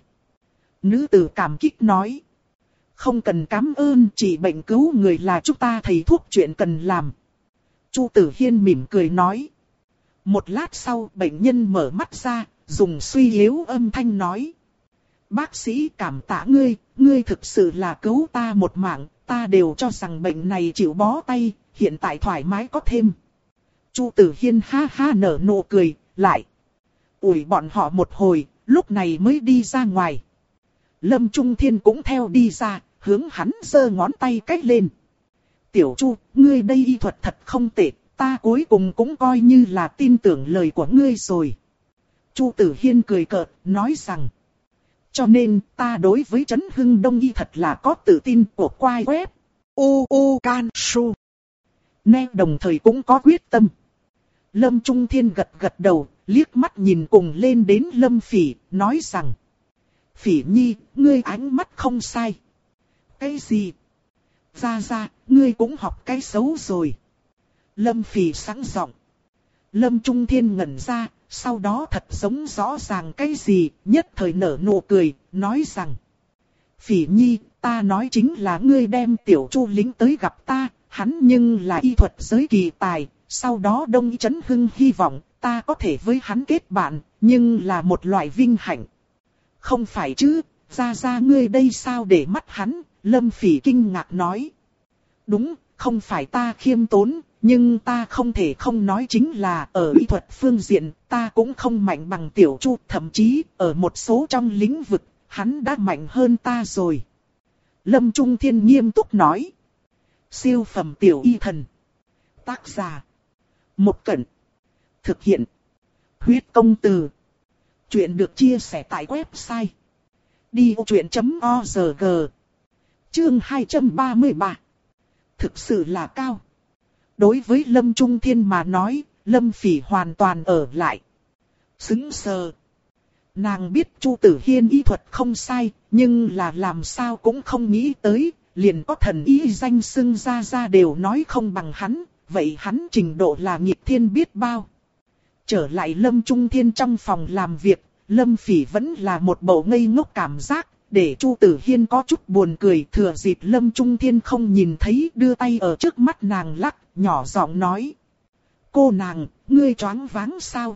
Nữ tử cảm kích nói. Không cần cảm ơn, chỉ bệnh cứu người là chúng ta thầy thuốc chuyện cần làm. Chu Tử Hiên mỉm cười nói. Một lát sau bệnh nhân mở mắt ra, dùng suy yếu âm thanh nói. Bác sĩ cảm tạ ngươi, ngươi thực sự là cứu ta một mạng, ta đều cho rằng bệnh này chịu bó tay, hiện tại thoải mái có thêm. Chu Tử Hiên ha ha nở nụ cười, lại ủi bọn họ một hồi, lúc này mới đi ra ngoài. Lâm Trung Thiên cũng theo đi ra, hướng hắn giơ ngón tay cách lên. Tiểu Chu, ngươi đây y thuật thật không tệ, ta cuối cùng cũng coi như là tin tưởng lời của ngươi rồi. Chu Tử Hiên cười cợt, nói rằng. Cho nên, ta đối với Trấn Hưng Đông y thật là có tự tin của quai web. U U Can Su. Nè đồng thời cũng có quyết tâm. Lâm Trung Thiên gật gật đầu, liếc mắt nhìn cùng lên đến Lâm Phỉ, nói rằng. Phỉ Nhi, ngươi ánh mắt không sai. Cái gì? Ra ra, ngươi cũng học cái xấu rồi. Lâm Phỉ sẵn giọng. Lâm Trung Thiên ngẩn ra, sau đó thật giống rõ ràng cái gì, nhất thời nở nụ cười, nói rằng. Phỉ Nhi, ta nói chính là ngươi đem Tiểu Chu lính tới gặp ta, hắn nhưng là y thuật giới kỳ tài, sau đó Đông Y Trấn Hưng hy vọng ta có thể với hắn kết bạn, nhưng là một loại vinh hạnh. Không phải chứ, ra ra ngươi đây sao để mắt hắn, Lâm Phỉ kinh ngạc nói. Đúng, không phải ta khiêm tốn, nhưng ta không thể không nói chính là ở y thuật phương diện, ta cũng không mạnh bằng Tiểu Chu, thậm chí ở một số trong lĩnh vực, hắn đã mạnh hơn ta rồi. Lâm Trung Thiên nghiêm túc nói. Siêu phẩm tiểu y thần. Tác giả. Một Cẩn. Thực hiện. Huyết công từ. Chuyện được chia sẻ tại website. đi ô chuyện chấm o rờ gi. Chương hai trăm ba mươi ba. Thực sự là cao. Đối với Lâm Trung Thiên mà nói, Lâm Phỉ hoàn toàn ở lại. Sững sờ. Nàng biết Chu Tử Hiên y thuật không sai, nhưng là làm sao cũng không nghĩ tới, liền có thần y danh xưng ra ra đều nói không bằng hắn, vậy hắn trình độ là nghịch thiên biết bao. Trở lại Lâm Trung Thiên trong phòng làm việc, Lâm Phỉ vẫn là một bầu ngây ngốc cảm giác, để Chu Tử Hiên có chút buồn cười, thừa dịp Lâm Trung Thiên không nhìn thấy đưa tay ở trước mắt nàng lắc, nhỏ giọng nói. Cô nàng, ngươi choáng váng sao?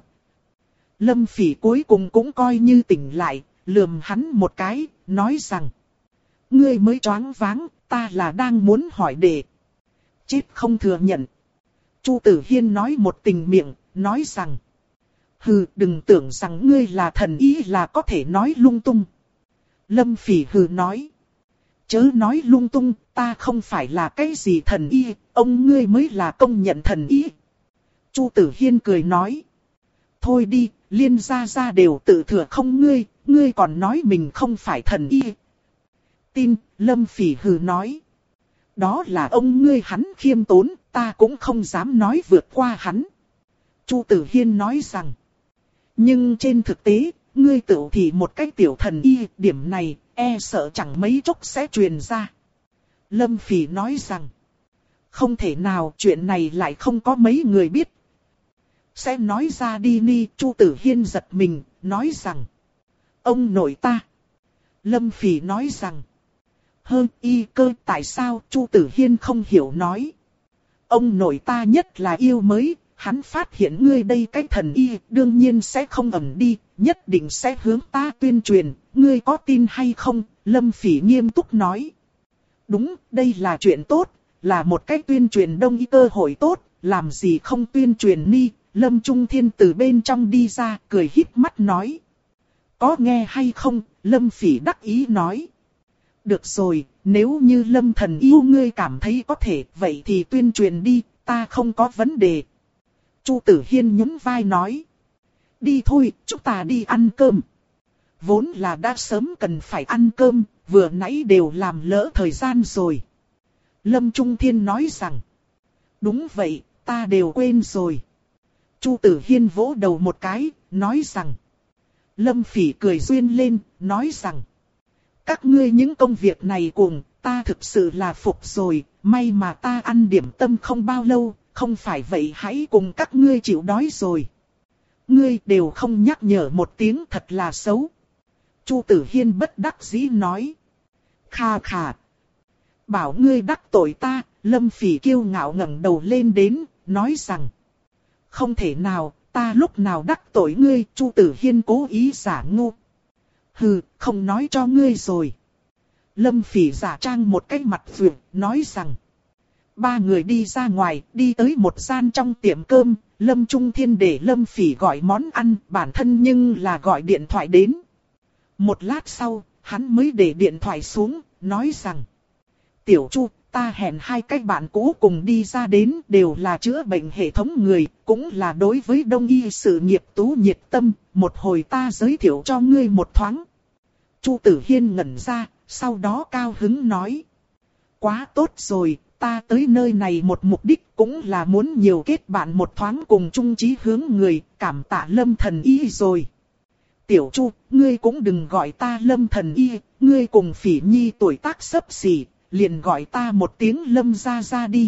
Lâm Phỉ cuối cùng cũng coi như tỉnh lại, lườm hắn một cái, nói rằng. Ngươi mới choáng váng, ta là đang muốn hỏi để. Chết không thừa nhận. Chu Tử Hiên nói một tình miệng, nói rằng. Hừ, đừng tưởng rằng ngươi là thần y là có thể nói lung tung. Lâm Phỉ hừ nói. Chớ nói lung tung, ta không phải là cái gì thần y, ông ngươi mới là công nhận thần y. Chu Tử Hiên cười nói. Thôi đi, Liên gia gia đều tự thừa không ngươi, ngươi còn nói mình không phải thần y. Tin, Lâm Phỉ hừ nói. Đó là ông ngươi hắn khiêm tốn, ta cũng không dám nói vượt qua hắn. Chu Tử Hiên nói rằng. Nhưng trên thực tế, ngươi tự thì một cái tiểu thần y, điểm này, e sợ chẳng mấy chốc sẽ truyền ra. Lâm Phỉ nói rằng. Không thể nào, chuyện này lại không có mấy người biết. Sẽ nói ra đi ni, Chu Tử Hiên giật mình, nói rằng. Ông nội ta. Lâm Phỉ nói rằng. Hơn y cơ tại sao Chu Tử Hiên không hiểu nói. Ông nội ta nhất là yêu mới, hắn phát hiện ngươi đây cái thần y đương nhiên sẽ không ẩn đi, nhất định sẽ hướng ta tuyên truyền, ngươi có tin hay không? Lâm Phỉ nghiêm túc nói. Đúng, đây là chuyện tốt, là một cách tuyên truyền đông y cơ hội tốt, làm gì không tuyên truyền ni. Lâm Trung Thiên từ bên trong đi ra, cười híp mắt nói. Có nghe hay không? Lâm Phỉ đắc ý nói. Được rồi, nếu như Lâm thần yêu ngươi cảm thấy có thể, vậy thì tuyên truyền đi, ta không có vấn đề. Chu Tử Hiên nhún vai nói. Đi thôi, chúng ta đi ăn cơm. Vốn là đã sớm cần phải ăn cơm, vừa nãy đều làm lỡ thời gian rồi. Lâm Trung Thiên nói rằng. Đúng vậy, ta đều quên rồi. Chu Tử Hiên vỗ đầu một cái, nói rằng. Lâm Phỉ cười duyên lên, nói rằng. Các ngươi những công việc này cùng, ta thực sự là phục rồi, may mà ta ăn điểm tâm không bao lâu, không phải vậy hãy cùng các ngươi chịu đói rồi. Ngươi đều không nhắc nhở một tiếng thật là xấu. Chu Tử Hiên bất đắc dĩ nói. Kha khà. Bảo ngươi đắc tội ta, Lâm Phỉ kiêu ngạo ngẩng đầu lên đến, nói rằng. Không thể nào, ta lúc nào đắc tội ngươi, Chu Tử Hiên cố ý giả ngu. Hừ, không nói cho ngươi rồi. Lâm Phỉ giả trang một cái mặt vượng, nói rằng. Ba người đi ra ngoài, đi tới một gian trong tiệm cơm, Lâm Trung Thiên để Lâm Phỉ gọi món ăn, bản thân nhưng là gọi điện thoại đến. Một lát sau, hắn mới để điện thoại xuống, nói rằng. Tiểu Chu, ta hẹn hai cái bạn cũ cùng đi ra đến, đều là chữa bệnh hệ thống người, cũng là đối với đông y sự nghiệp tú nhiệt tâm, một hồi ta giới thiệu cho ngươi một thoáng. Chu Tử Hiên ngẩn ra, sau đó cao hứng nói. Quá tốt rồi, ta tới nơi này một mục đích cũng là muốn nhiều kết bạn một thoáng cùng chung chí hướng người, cảm tạ Lâm Thần Y rồi. Tiểu Chu, ngươi cũng đừng gọi ta Lâm Thần Y, ngươi cùng Phỉ Nhi tuổi tác xấp xỉ, liền gọi ta một tiếng Lâm gia gia đi.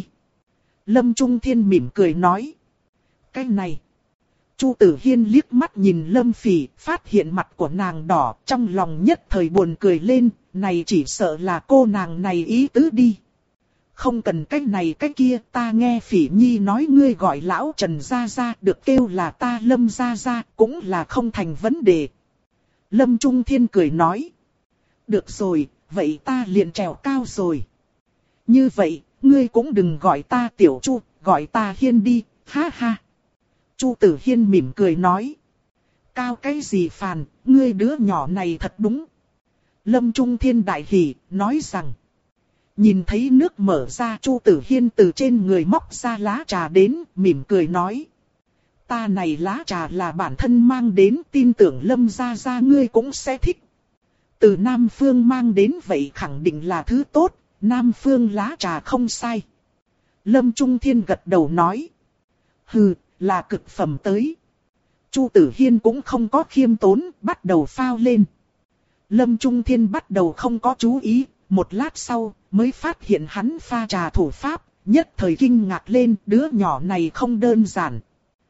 Lâm Trung Thiên mỉm cười nói. Cái này. Chu Tử Hiên liếc mắt nhìn Lâm Phỉ, phát hiện mặt của nàng đỏ, trong lòng nhất thời buồn cười lên, này chỉ sợ là cô nàng này ý tứ đi. Không cần cái này cái kia, ta nghe Phỉ Nhi nói ngươi gọi lão Trần gia gia, được kêu là ta Lâm gia gia, cũng là không thành vấn đề. Lâm Trung Thiên cười nói. Được rồi, vậy ta liền trèo cao rồi. Như vậy, ngươi cũng đừng gọi ta Tiểu Chu, gọi ta Hiên đi, ha ha. Chu Tử Hiên mỉm cười nói. Cao cái gì phàn, ngươi đứa nhỏ này thật đúng. Lâm Trung Thiên đại hỉ, nói rằng. Nhìn thấy nước mở ra, Chu Tử Hiên từ trên người móc ra lá trà đến, mỉm cười nói. Ta này lá trà là bản thân mang đến, tin tưởng Lâm gia gia ngươi cũng sẽ thích. Từ Nam Phương mang đến vậy khẳng định là thứ tốt, Nam Phương lá trà không sai. Lâm Trung Thiên gật đầu nói. Hừ, là cực phẩm tới. Chu Tử Hiên cũng không có khiêm tốn, bắt đầu phao lên. Lâm Trung Thiên bắt đầu không có chú ý, một lát sau mới phát hiện hắn pha trà thủ pháp, nhất thời kinh ngạc lên, đứa nhỏ này không đơn giản.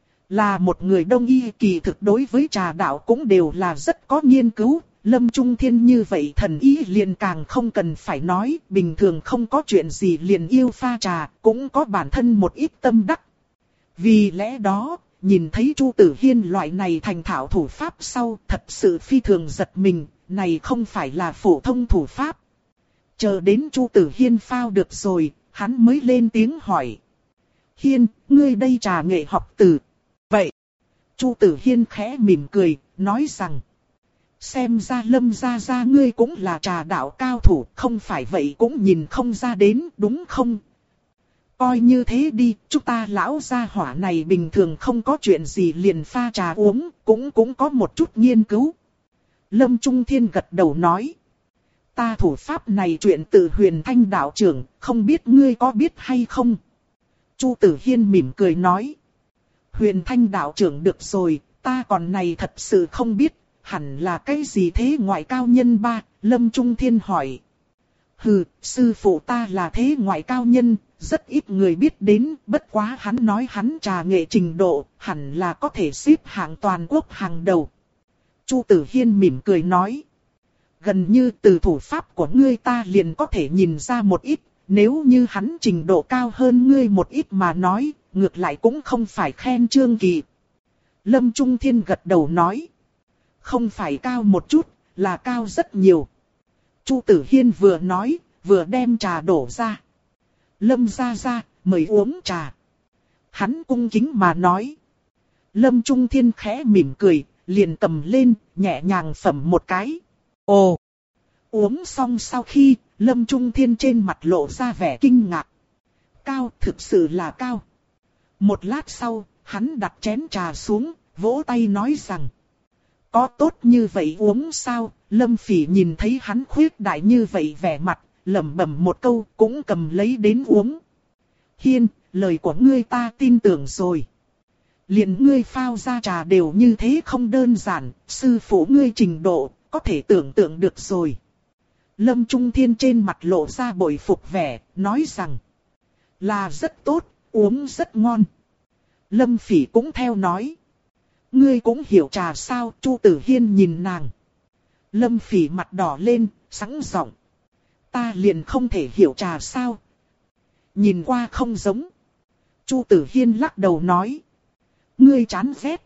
Là một người đông y, kỳ thực đối với trà đạo cũng đều là rất có nghiên cứu. Lâm Trung Thiên như vậy thần ý liền càng không cần phải nói, bình thường không có chuyện gì liền yêu pha trà, cũng có bản thân một ít tâm đắc. Vì lẽ đó, nhìn thấy Chu Tử Hiên loại này thành thạo thủ pháp sau, thật sự phi thường giật mình, này không phải là phổ thông thủ pháp. Chờ đến Chu Tử Hiên phao được rồi, hắn mới lên tiếng hỏi. Hiên, ngươi đây trà nghệ học từ. Vậy, Chu Tử Hiên khẽ mỉm cười, nói rằng. Xem ra Lâm gia gia ngươi cũng là trà đạo cao thủ, không phải vậy cũng nhìn không ra đến, đúng không? Coi như thế đi, chúng ta lão gia hỏa này bình thường không có chuyện gì liền pha trà uống, cũng cũng có một chút nghiên cứu. Lâm Trung Thiên gật đầu nói. Ta thủ pháp này chuyện từ Huyền Thanh đạo trưởng, không biết ngươi có biết hay không? Chu Tử Hiên mỉm cười nói. Huyền Thanh đạo trưởng được rồi, ta còn này thật sự không biết. Hẳn là cái gì thế ngoại cao nhân ba, Lâm Trung Thiên hỏi. Hừ, sư phụ ta là thế ngoại cao nhân, rất ít người biết đến, bất quá hắn nói hắn trà nghệ trình độ, hẳn là có thể xếp hạng toàn quốc hàng đầu. Chu Tử Hiên mỉm cười nói. Gần như từ thủ pháp của ngươi ta liền có thể nhìn ra một ít, nếu như hắn trình độ cao hơn ngươi một ít mà nói, ngược lại cũng không phải khen Trương Kỳ. Lâm Trung Thiên gật đầu nói. Không phải cao một chút, là cao rất nhiều. Chu Tử Hiên vừa nói, vừa đem trà đổ ra. Lâm gia gia, mời uống trà. Hắn cung kính mà nói. Lâm Trung Thiên khẽ mỉm cười, liền cầm lên, nhẹ nhàng phẩm một cái. Ồ! Uống xong sau khi, Lâm Trung Thiên trên mặt lộ ra vẻ kinh ngạc. Cao, thực sự là cao. Một lát sau, hắn đặt chén trà xuống, vỗ tay nói rằng. Có tốt như vậy uống sao? Lâm Phỉ nhìn thấy hắn khuyết đại như vậy vẻ mặt, lẩm bẩm một câu cũng cầm lấy đến uống. Hiên, lời của ngươi ta tin tưởng rồi. Liền ngươi phao ra trà đều như thế không đơn giản, sư phụ ngươi trình độ, có thể tưởng tượng được rồi. Lâm Trung Thiên trên mặt lộ ra bội phục vẻ, nói rằng là rất tốt, uống rất ngon. Lâm Phỉ cũng theo nói. Ngươi cũng hiểu trà sao? Chu Tử Hiên nhìn nàng. Lâm Phỉ mặt đỏ lên, sẵn giọng. Ta liền không thể hiểu trà sao? Nhìn qua không giống. Chu Tử Hiên lắc đầu nói. Ngươi chán ghét.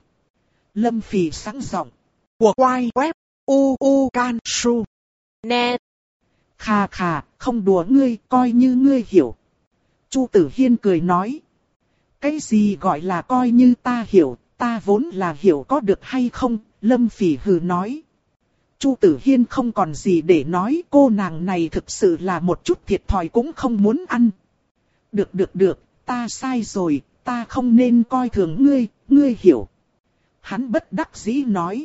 Lâm Phỉ sẵn giọng. Của quay web u u can su net. Khà khà, không đùa ngươi, coi như ngươi hiểu. Chu Tử Hiên cười nói. Cái gì gọi là coi như ta hiểu, ta vốn là hiểu có được hay không? Lâm Phỉ hừ nói. Chu Tử Hiên không còn gì để nói, cô nàng này thực sự là một chút thiệt thòi cũng không muốn ăn. Được được được, ta sai rồi, ta không nên coi thường ngươi, ngươi hiểu. Hắn bất đắc dĩ nói.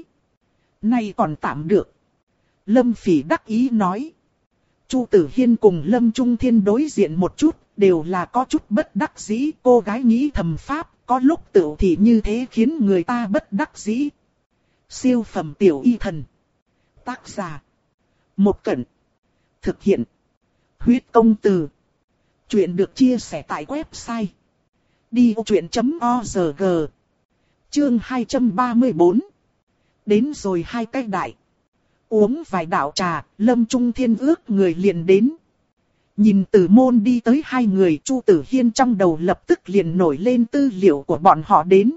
Này còn tạm được. Lâm Phỉ đắc ý nói. Chu Tử Hiên cùng Lâm Trung Thiên đối diện một chút, đều là có chút bất đắc dĩ. Cô gái nghĩ thầm pháp, có lúc tự thì như thế khiến người ta bất đắc dĩ. Siêu phẩm tiểu y thần. Tác giả. Một Cẩn. Thực hiện. Huyết công từ. Chuyện được chia sẻ tại website. đi vô chuyện chấm org. Chương hai trăm ba mươi tư. Đến rồi hai cái đại. Uống vài đạo trà, Lâm Trung Thiên ước người liền đến. Nhìn Từ Môn đi tới hai người, Chu Tử Hiên trong đầu lập tức liền nổi lên tư liệu của bọn họ đến.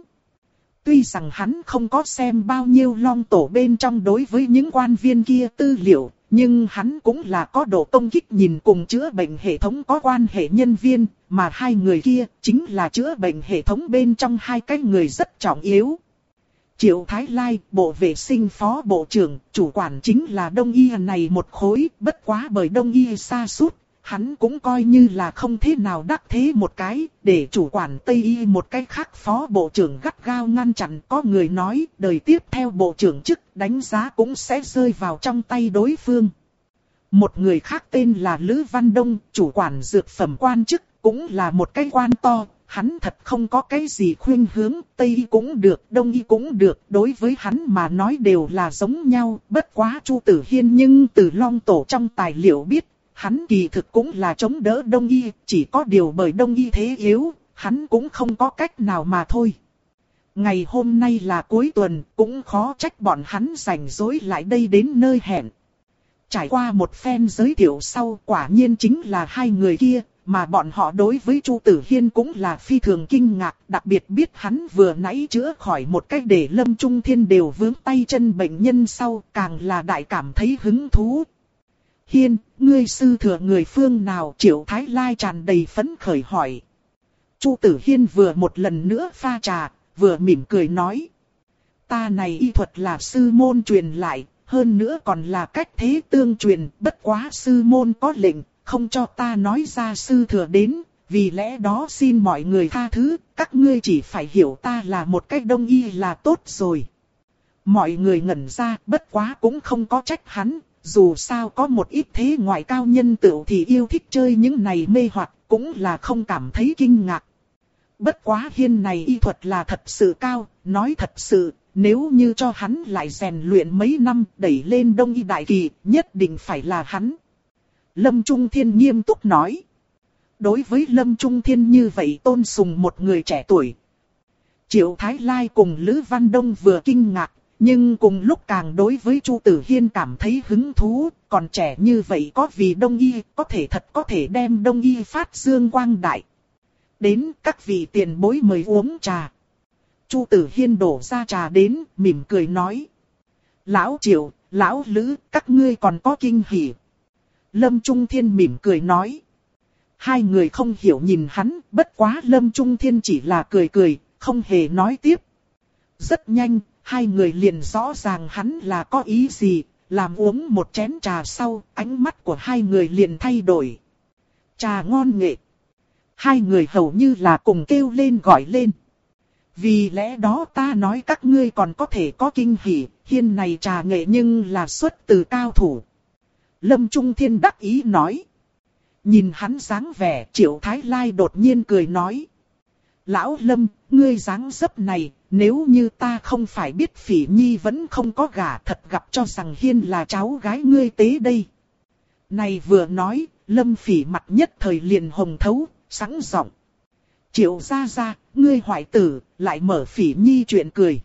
Tuy rằng hắn không có xem bao nhiêu long tổ bên trong đối với những quan viên kia tư liệu, nhưng hắn cũng là có độ công kích nhìn cùng chữa bệnh hệ thống có quan hệ nhân viên, mà hai người kia chính là chữa bệnh hệ thống bên trong hai cái người rất trọng yếu. Triệu Thái Lai, Bộ Vệ sinh Phó Bộ trưởng, chủ quản chính là Đông Y này một khối, bất quá bởi Đông Y sa sút, hắn cũng coi như là không thế nào đắc thế một cái, để chủ quản Tây Y một cái khác Phó Bộ trưởng gắt gao ngăn chặn. Có người nói, đời tiếp theo Bộ trưởng chức đánh giá cũng sẽ rơi vào trong tay đối phương. Một người khác tên là Lữ Văn Đông, chủ quản dược phẩm quan chức, cũng là một cái quan to. Hắn thật không có cái gì khuynh hướng, Tây Y cũng được, Đông Y cũng được, đối với hắn mà nói đều là giống nhau. Bất quá Chu Tử Hiên nhưng từ Long Tổ trong tài liệu biết, hắn kỳ thực cũng là chống đỡ Đông Y, chỉ có điều bởi Đông Y thế yếu, hắn cũng không có cách nào mà thôi. Ngày hôm nay là cuối tuần, cũng khó trách bọn hắn rảnh rỗi lại đây đến nơi hẹn. Trải qua một phen giới thiệu sau, quả nhiên chính là hai người kia. Mà bọn họ đối với Chu Tử Hiên cũng là phi thường kinh ngạc, đặc biệt biết hắn vừa nãy chữa khỏi một cách để Lâm Trung Thiên đều vướng tay chân bệnh nhân sau, càng là đại cảm thấy hứng thú. Hiên, ngươi sư thừa người phương nào? Triệu Thái Lai tràn đầy phấn khởi hỏi. Chu Tử Hiên vừa một lần nữa pha trà, vừa mỉm cười nói. Ta này y thuật là sư môn truyền lại, hơn nữa còn là cách thế tương truyền, bất quá sư môn có lệnh. Không cho ta nói ra sư thừa đến, vì lẽ đó xin mọi người tha thứ, các ngươi chỉ phải hiểu ta là một cách Đông Y là tốt rồi. Mọi người ngẩn ra, bất quá cũng không có trách hắn, dù sao có một ít thế ngoại cao nhân tựu thì yêu thích chơi những này mê hoặc, cũng là không cảm thấy kinh ngạc. Bất quá Hiên này y thuật là thật sự cao, nói thật sự, nếu như cho hắn lại rèn luyện mấy năm đẩy lên Đông Y đại kỳ, nhất định phải là hắn. Lâm Trung Thiên nghiêm túc nói. Đối với Lâm Trung Thiên như vậy tôn sùng một người trẻ tuổi. Triệu Thái Lai cùng Lữ Văn Đông vừa kinh ngạc, nhưng cùng lúc càng đối với Chu Tử Hiên cảm thấy hứng thú, còn trẻ như vậy có vì Đông Y, có thể thật có thể đem Đông Y phát dương quang đại. Đến các vị tiền bối mời uống trà. Chu Tử Hiên đổ ra trà đến, mỉm cười nói. Lão Triệu, Lão Lữ, các ngươi còn có kinh hỉ. Lâm Trung Thiên mỉm cười nói. Hai người không hiểu nhìn hắn, bất quá Lâm Trung Thiên chỉ là cười cười, không hề nói tiếp. Rất nhanh, hai người liền rõ ràng hắn là có ý gì, làm uống một chén trà sau, ánh mắt của hai người liền thay đổi. Trà ngon nghệ. Hai người hầu như là cùng kêu lên gọi lên. Vì lẽ đó ta nói các ngươi còn có thể có kinh hỉ, Hiên này trà nghệ nhưng là xuất từ cao thủ. Lâm Trung Thiên đắc ý nói. Nhìn hắn dáng vẻ, Triệu Thái Lai đột nhiên cười nói. Lão Lâm, ngươi dáng dấp này, nếu như ta không phải biết Phỉ Nhi vẫn không có gả, thật gặp cho rằng Hiên là cháu gái ngươi tế đây. Này vừa nói, Lâm Phỉ mặt nhất thời liền hồng thấu, sẵn giọng. Triệu gia gia, ngươi hoại tử, lại mở Phỉ Nhi chuyện cười.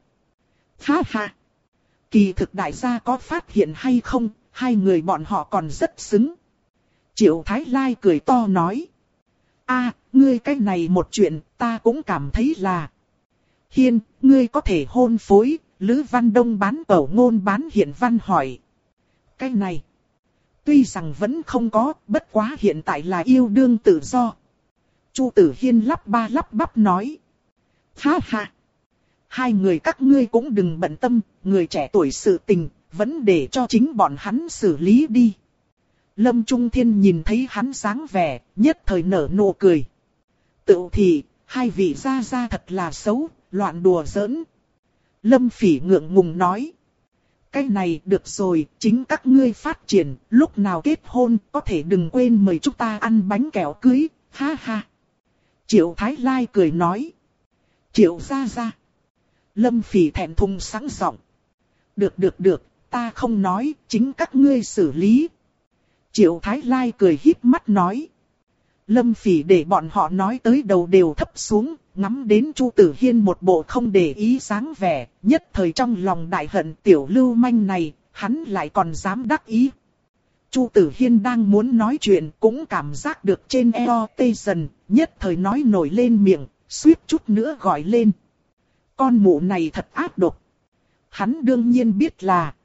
Ha ha! Kỳ thực đại gia có phát hiện hay không, hai người bọn họ còn rất xứng. Triệu Thái Lai cười to nói. A, ngươi cái này một chuyện, ta cũng cảm thấy là. Hiên, ngươi có thể hôn phối, Lữ Văn Đông bán cẩu ngôn bán hiện văn hỏi. Cái này, tuy rằng vẫn không có, bất quá hiện tại là yêu đương tự do. Chu Tử Hiên lắp ba lắp bắp nói. Ha ha! Hai người các ngươi cũng đừng bận tâm, người trẻ tuổi sự tình, vẫn để cho chính bọn hắn xử lý đi. Lâm Trung Thiên nhìn thấy hắn dáng vẻ, nhất thời nở nụ cười. Tự thì, hai vị gia gia thật là xấu, loạn đùa giỡn. Lâm Phỉ ngượng ngùng nói. Cái này được rồi, chính các ngươi phát triển, lúc nào kết hôn, có thể đừng quên mời chúng ta ăn bánh kẹo cưới, ha ha. Triệu Thái Lai cười nói. Triệu gia gia. Lâm Phỉ thẹn thùng sẵn giọng. Được được được, ta không nói, chính các ngươi xử lý. Triệu Thái Lai cười híp mắt nói. Lâm Phỉ để bọn họ nói tới đầu đều thấp xuống, ngắm đến Chu Tử Hiên một bộ không để ý dáng vẻ, nhất thời trong lòng đại hận tiểu lưu manh này, hắn lại còn dám đắc ý. Chu Tử Hiên đang muốn nói chuyện cũng cảm giác được trên eo tê dần, nhất thời nói nổi lên miệng, suýt chút nữa gọi lên. Con mụ này thật ác độc. Hắn đương nhiên biết là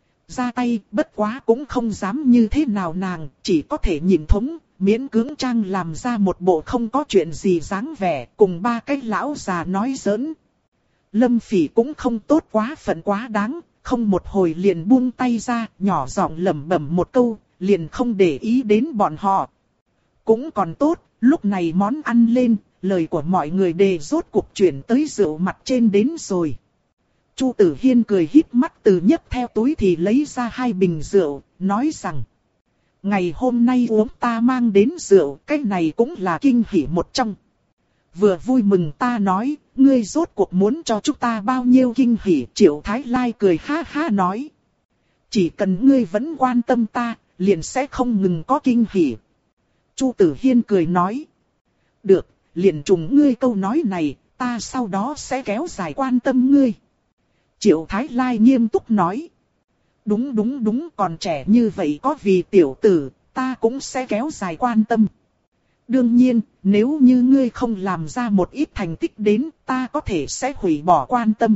ra tay, bất quá cũng không dám như thế nào nàng, chỉ có thể nhìn thống, miễn cưỡng trang làm ra một bộ không có chuyện gì dáng vẻ, cùng ba cái lão già nói giỡn. Lâm Phỉ cũng không tốt quá phận quá đáng, không một hồi liền buông tay ra, nhỏ giọng lẩm bẩm một câu, liền không để ý đến bọn họ. Cũng còn tốt, lúc này món ăn lên, lời của mọi người đề rốt cuộc chuyển tới rượu mặt trên đến rồi. Chu Tử Hiên cười híp mắt từ nhấc theo túi thì lấy ra hai bình rượu, nói rằng. Ngày hôm nay uống ta mang đến rượu, cái này cũng là kinh hỉ một trong. Vừa vui mừng ta nói, ngươi rốt cuộc muốn cho chúng ta bao nhiêu kinh hỉ. Triệu Thái Lai cười ha ha nói. Chỉ cần ngươi vẫn quan tâm ta, liền sẽ không ngừng có kinh hỉ. Chu Tử Hiên cười nói. Được, liền trùng ngươi câu nói này, ta sau đó sẽ kéo dài quan tâm ngươi. Triệu Thái Lai nghiêm túc nói. Đúng đúng đúng, còn trẻ như vậy có vì tiểu tử, ta cũng sẽ kéo dài quan tâm. Đương nhiên, nếu như ngươi không làm ra một ít thành tích đến, ta có thể sẽ hủy bỏ quan tâm.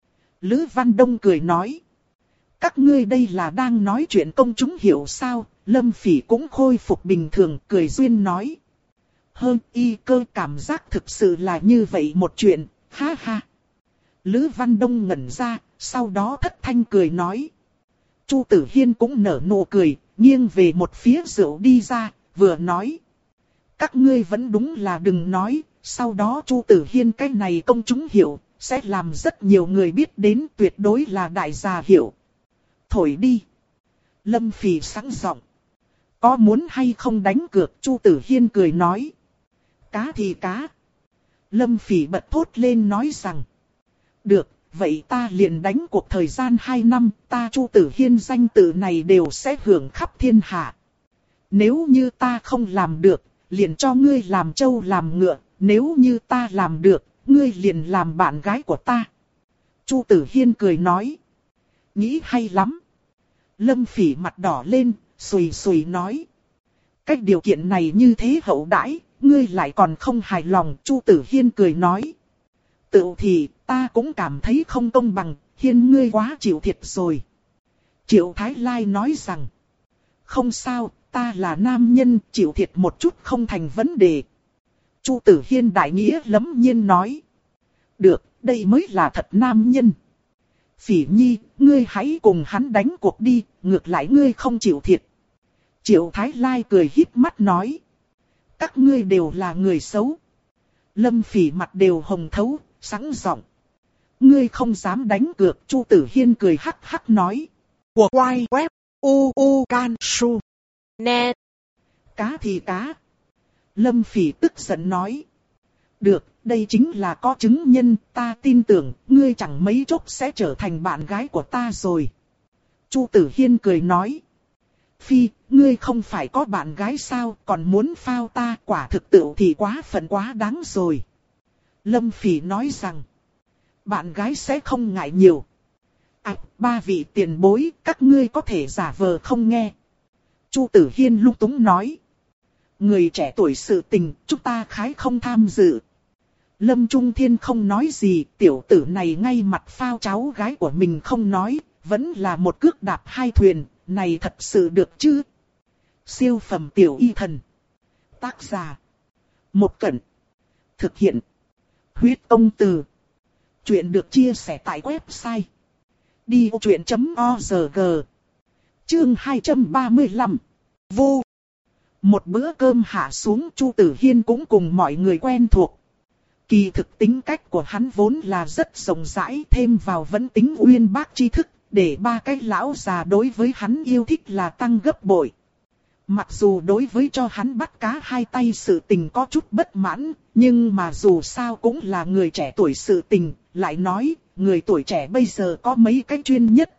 Lữ Văn Đông cười nói. Các ngươi đây là đang nói chuyện công chúng hiểu sao? Lâm Phỉ cũng khôi phục bình thường, cười duyên nói. Hơn y cơ cảm giác thực sự là như vậy một chuyện, ha ha. Lữ Văn Đông ngẩn ra, sau đó thất thanh cười nói. Chu Tử Hiên cũng nở nụ cười, nghiêng về một phía rượu đi ra, vừa nói. Các ngươi vẫn đúng là đừng nói, sau đó Chu Tử Hiên cái này công chúng hiểu, sẽ làm rất nhiều người biết đến, tuyệt đối là đại gia hiểu. Thổi đi. Lâm Phỉ sẵn giọng. Có muốn hay không đánh cược? Chu Tử Hiên cười nói. Cá thì cá. Lâm Phỉ bật thốt lên nói rằng. Được, vậy ta liền đánh cuộc thời gian hai năm, ta Chu Tử Hiên danh tự này đều sẽ hưởng khắp thiên hạ. Nếu như ta không làm được, liền cho ngươi làm trâu làm ngựa, nếu như ta làm được, ngươi liền làm bạn gái của ta. Chu Tử Hiên cười nói. Nghĩ hay lắm. Lâm Phỉ mặt đỏ lên, xùi xùi nói. Cách điều kiện này như thế hậu đãi, ngươi lại còn không hài lòng. Chu Tử Hiên cười nói. Tự thì, ta cũng cảm thấy không công bằng, Hiên ngươi quá chịu thiệt rồi. Triệu Thái Lai nói rằng. Không sao, ta là nam nhân, chịu thiệt một chút không thành vấn đề. Chu Tử Hiên đại nghĩa lẫm nhiên nói. Được, đây mới là thật nam nhân. Phỉ Nhi, ngươi hãy cùng hắn đánh cuộc đi, ngược lại ngươi không chịu thiệt. Triệu Thái Lai cười híp mắt nói. Các ngươi đều là người xấu. Lâm Phỉ mặt đều hồng thấu, sẵn giọng. Ngươi không dám đánh cược. Chu Tử Hiên cười hắc hắc nói. Của quay web u u can su net. Cá thì cá. Lâm Phỉ tức giận nói. Được, đây chính là có chứng nhân, ta tin tưởng, ngươi chẳng mấy chốc sẽ trở thành bạn gái của ta rồi. Chu Tử Hiên cười nói. Phi, ngươi không phải có bạn gái sao, còn muốn phao ta, quả thực tự thì quá phận quá đáng rồi. Lâm Phỉ nói rằng, bạn gái sẽ không ngại nhiều. À, ba vị tiền bối, các ngươi có thể giả vờ không nghe. Chu Tử Hiên lung túng nói. Người trẻ tuổi sự tình, chúng ta khái không tham dự. Lâm Trung Thiên không nói gì, tiểu tử này ngay mặt phao cháu gái của mình không nói, vẫn là một cước đạp hai thuyền, này thật sự được chứ? Siêu phẩm tiểu y thần. Tác giả. Một Cẩn. Thực hiện. Huyết Công Từ. Chuyện được chia sẻ tại website đi vô chuyện chấm org. Chương hai trăm ba mươi lăm. Vô. Một bữa cơm hạ xuống, Chu Tử Hiên cũng cùng mọi người quen thuộc. Kỳ thực tính cách của hắn vốn là rất rộng rãi, thêm vào vẫn tính uyên bác tri thức, để ba cái lão già đối với hắn yêu thích là tăng gấp bội. Mặc dù đối với cho hắn bắt cá hai tay sự tình có chút bất mãn, nhưng mà dù sao cũng là người trẻ tuổi sự tình, lại nói, người tuổi trẻ bây giờ có mấy cái chuyên nhất.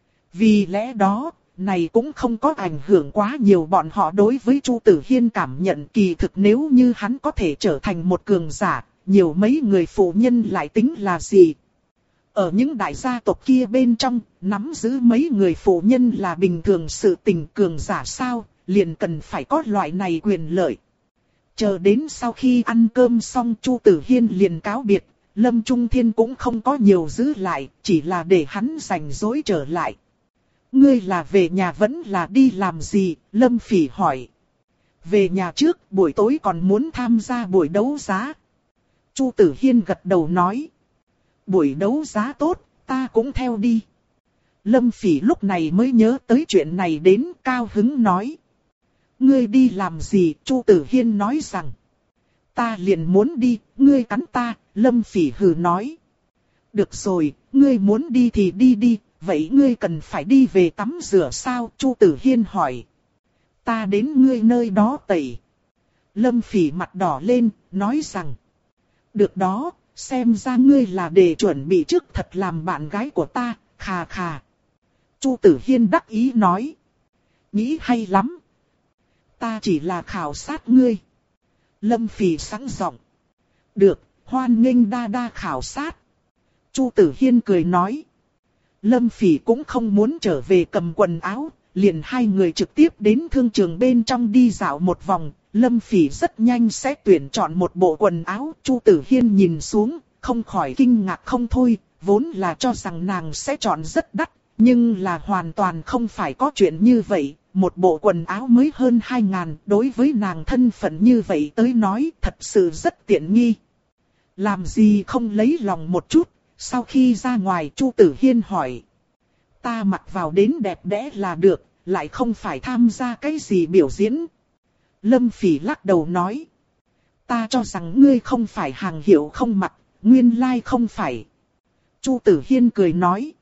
Vì lẽ đó, này cũng không có ảnh hưởng quá nhiều bọn họ đối với Chu Tử Hiên cảm nhận. Kỳ thực nếu như hắn có thể trở thành một cường giả, nhiều mấy người phụ nhân lại tính là gì? Ở những đại gia tộc kia bên trong, nắm giữ mấy người phụ nhân là bình thường sự tình, cường giả sao, liền cần phải có loại này quyền lợi. Chờ đến sau khi ăn cơm xong, Chu Tử Hiên liền cáo biệt, Lâm Trung Thiên cũng không có nhiều giữ lại, chỉ là để hắn rảnh rỗi trở lại. Ngươi là về nhà vẫn là đi làm gì? Lâm Phỉ hỏi. Về nhà trước, buổi tối còn muốn tham gia buổi đấu giá. Chu Tử Hiên gật đầu nói. Buổi đấu giá tốt, ta cũng theo đi. Lâm Phỉ lúc này mới nhớ tới chuyện này đến, cao hứng nói. Ngươi đi làm gì? Chu Tử Hiên nói rằng. Ta liền muốn đi, ngươi cắn ta. Lâm Phỉ hừ nói. Được rồi, ngươi muốn đi thì đi đi, vậy ngươi cần phải đi về tắm rửa sao? Chu Tử Hiên hỏi. Ta đến ngươi nơi đó tẩy. Lâm Phỉ mặt đỏ lên, nói rằng. Được đó, xem ra ngươi là để chuẩn bị trước thật làm bạn gái của ta, khà khà. Chu Tử Hiên đắc ý nói. Nghĩ hay lắm. Ta chỉ là khảo sát ngươi. Lâm Phỉ sẵn giọng. Được, hoan nghênh đa đa khảo sát. Chu Tử Hiên cười nói. Lâm Phỉ cũng không muốn trở về cầm quần áo, liền hai người trực tiếp đến thương trường bên trong đi dạo một vòng. Lâm Phỉ rất nhanh sẽ tuyển chọn một bộ quần áo. Chu Tử Hiên nhìn xuống, không khỏi kinh ngạc không thôi, vốn là cho rằng nàng sẽ chọn rất đắt, nhưng là hoàn toàn không phải có chuyện như vậy. Một bộ quần áo mới hơn hai ngàn, đối với nàng thân phận như vậy tới nói thật sự rất tiện nghi. Làm gì không lấy lòng một chút? Sau khi ra ngoài, Chu Tử Hiên hỏi. Ta mặc vào đến đẹp đẽ là được, lại không phải tham gia cái gì biểu diễn. Lâm Phỉ lắc đầu nói. Ta cho rằng ngươi không phải hàng hiệu không mặc, nguyên lai không phải. Chu Tử Hiên cười nói.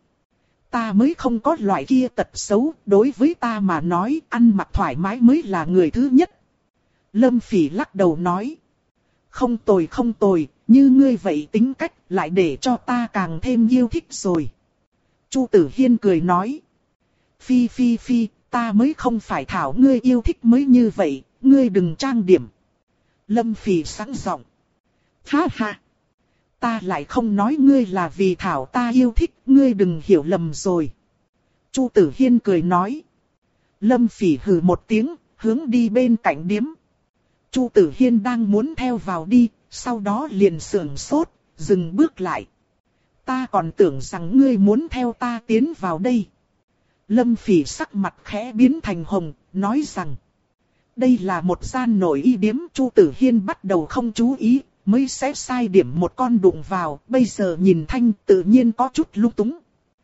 Ta mới không có loại kia tật xấu, đối với ta mà nói ăn mặc thoải mái mới là người thứ nhất. Lâm Phỉ lắc đầu nói. Không tồi không tồi, như ngươi vậy tính cách lại để cho ta càng thêm yêu thích rồi. Chu Tử Hiên cười nói. Phi phi phi, ta mới không phải thảo ngươi yêu thích mới như vậy, ngươi đừng trang điểm. Lâm Phỉ sẵn giọng. Ha ha. Ta lại không nói ngươi là vì thảo ta yêu thích, ngươi đừng hiểu lầm rồi. Chu Tử Hiên cười nói. Lâm Phỉ hừ một tiếng, hướng đi bên cạnh điếm. Chu Tử Hiên đang muốn theo vào đi, sau đó liền sưởng sốt, dừng bước lại. Ta còn tưởng rằng ngươi muốn theo ta tiến vào đây. Lâm Phỉ sắc mặt khẽ biến thành hồng, nói rằng. Đây là một gian nội y điếm. Chu Tử Hiên bắt đầu không chú ý, mới sẽ sai điểm một con đụng vào, bây giờ nhìn thanh tự nhiên có chút lung túng.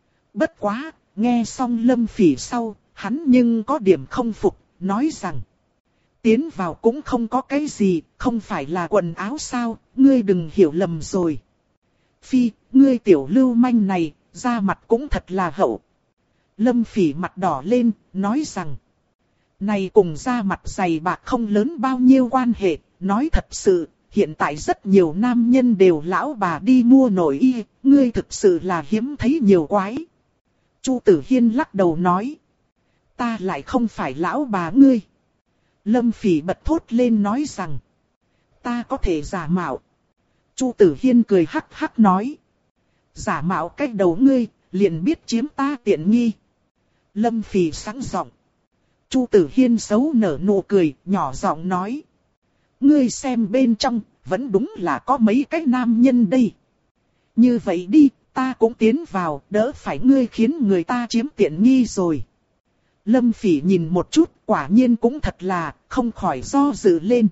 Bất quá, nghe xong Lâm Phỉ sau, hắn nhưng có điểm không phục, nói rằng. Tiến vào cũng không có cái gì, không phải là quần áo sao, ngươi đừng hiểu lầm rồi. Phi, ngươi tiểu lưu manh này, da mặt cũng thật là hậu. Lâm Phỉ mặt đỏ lên, nói rằng. Này cùng da mặt dày bạc không lớn bao nhiêu quan hệ, nói thật sự, hiện tại rất nhiều nam nhân đều lão bà đi mua nội y, ngươi thực sự là hiếm thấy nhiều quái. Chu Tử Hiên lắc đầu nói. ta lại không phải lão bà ngươi. Lâm Phỉ bật thốt lên nói rằng, ta có thể giả mạo. Chu Tử Hiên cười hắc hắc nói, giả mạo cách đầu ngươi, liền biết chiếm ta tiện nghi. Lâm Phỉ sẵn giọng. Chu Tử Hiên xấu nở nụ cười, nhỏ giọng nói, ngươi xem bên trong, vẫn đúng là có mấy cái nam nhân đây. Như vậy đi, ta cũng tiến vào, đỡ phải ngươi khiến người ta chiếm tiện nghi rồi. Lâm Phỉ nhìn một chút, quả nhiên cũng thật là, không khỏi do dự lên.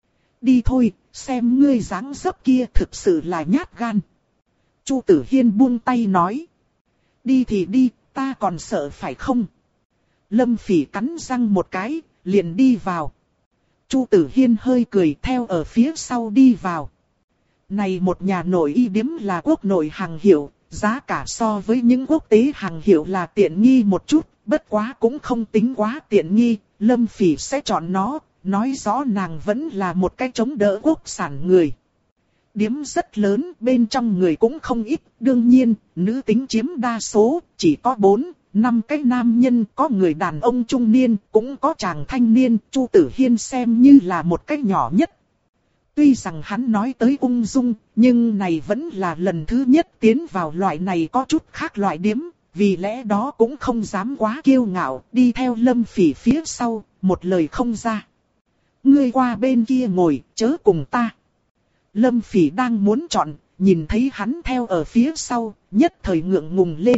Đi thôi, xem ngươi dáng dấp kia thực sự là nhát gan. Chu Tử Hiên buông tay nói, đi thì đi, ta còn sợ phải không? Lâm Phỉ cắn răng một cái, liền đi vào. Chu Tử Hiên hơi cười theo ở phía sau đi vào. Này một nhà nội y điếm là quốc nội hàng hiệu, giá cả so với những quốc tế hàng hiệu là tiện nghi một chút, bất quá cũng không tính quá tiện nghi, Lâm Phỉ sẽ chọn nó, nói rõ nàng vẫn là một cái chống đỡ quốc sản người. Điếm rất lớn, bên trong người cũng không ít, đương nhiên, nữ tính chiếm đa số, chỉ có bốn, năm cái nam nhân, có người đàn ông trung niên, cũng có chàng thanh niên, Chu Tử Hiên xem như là một cái nhỏ nhất. Tuy rằng hắn nói tới ung dung, nhưng này vẫn là lần thứ nhất tiến vào loại này có chút khác loại điếm, vì lẽ đó cũng không dám quá kiêu ngạo, đi theo Lâm Phỉ phía sau, một lời không ra. Ngươi qua bên kia ngồi, chớ cùng ta. Lâm Phỉ đang muốn chọn, nhìn thấy hắn theo ở phía sau, nhất thời ngượng ngùng lên.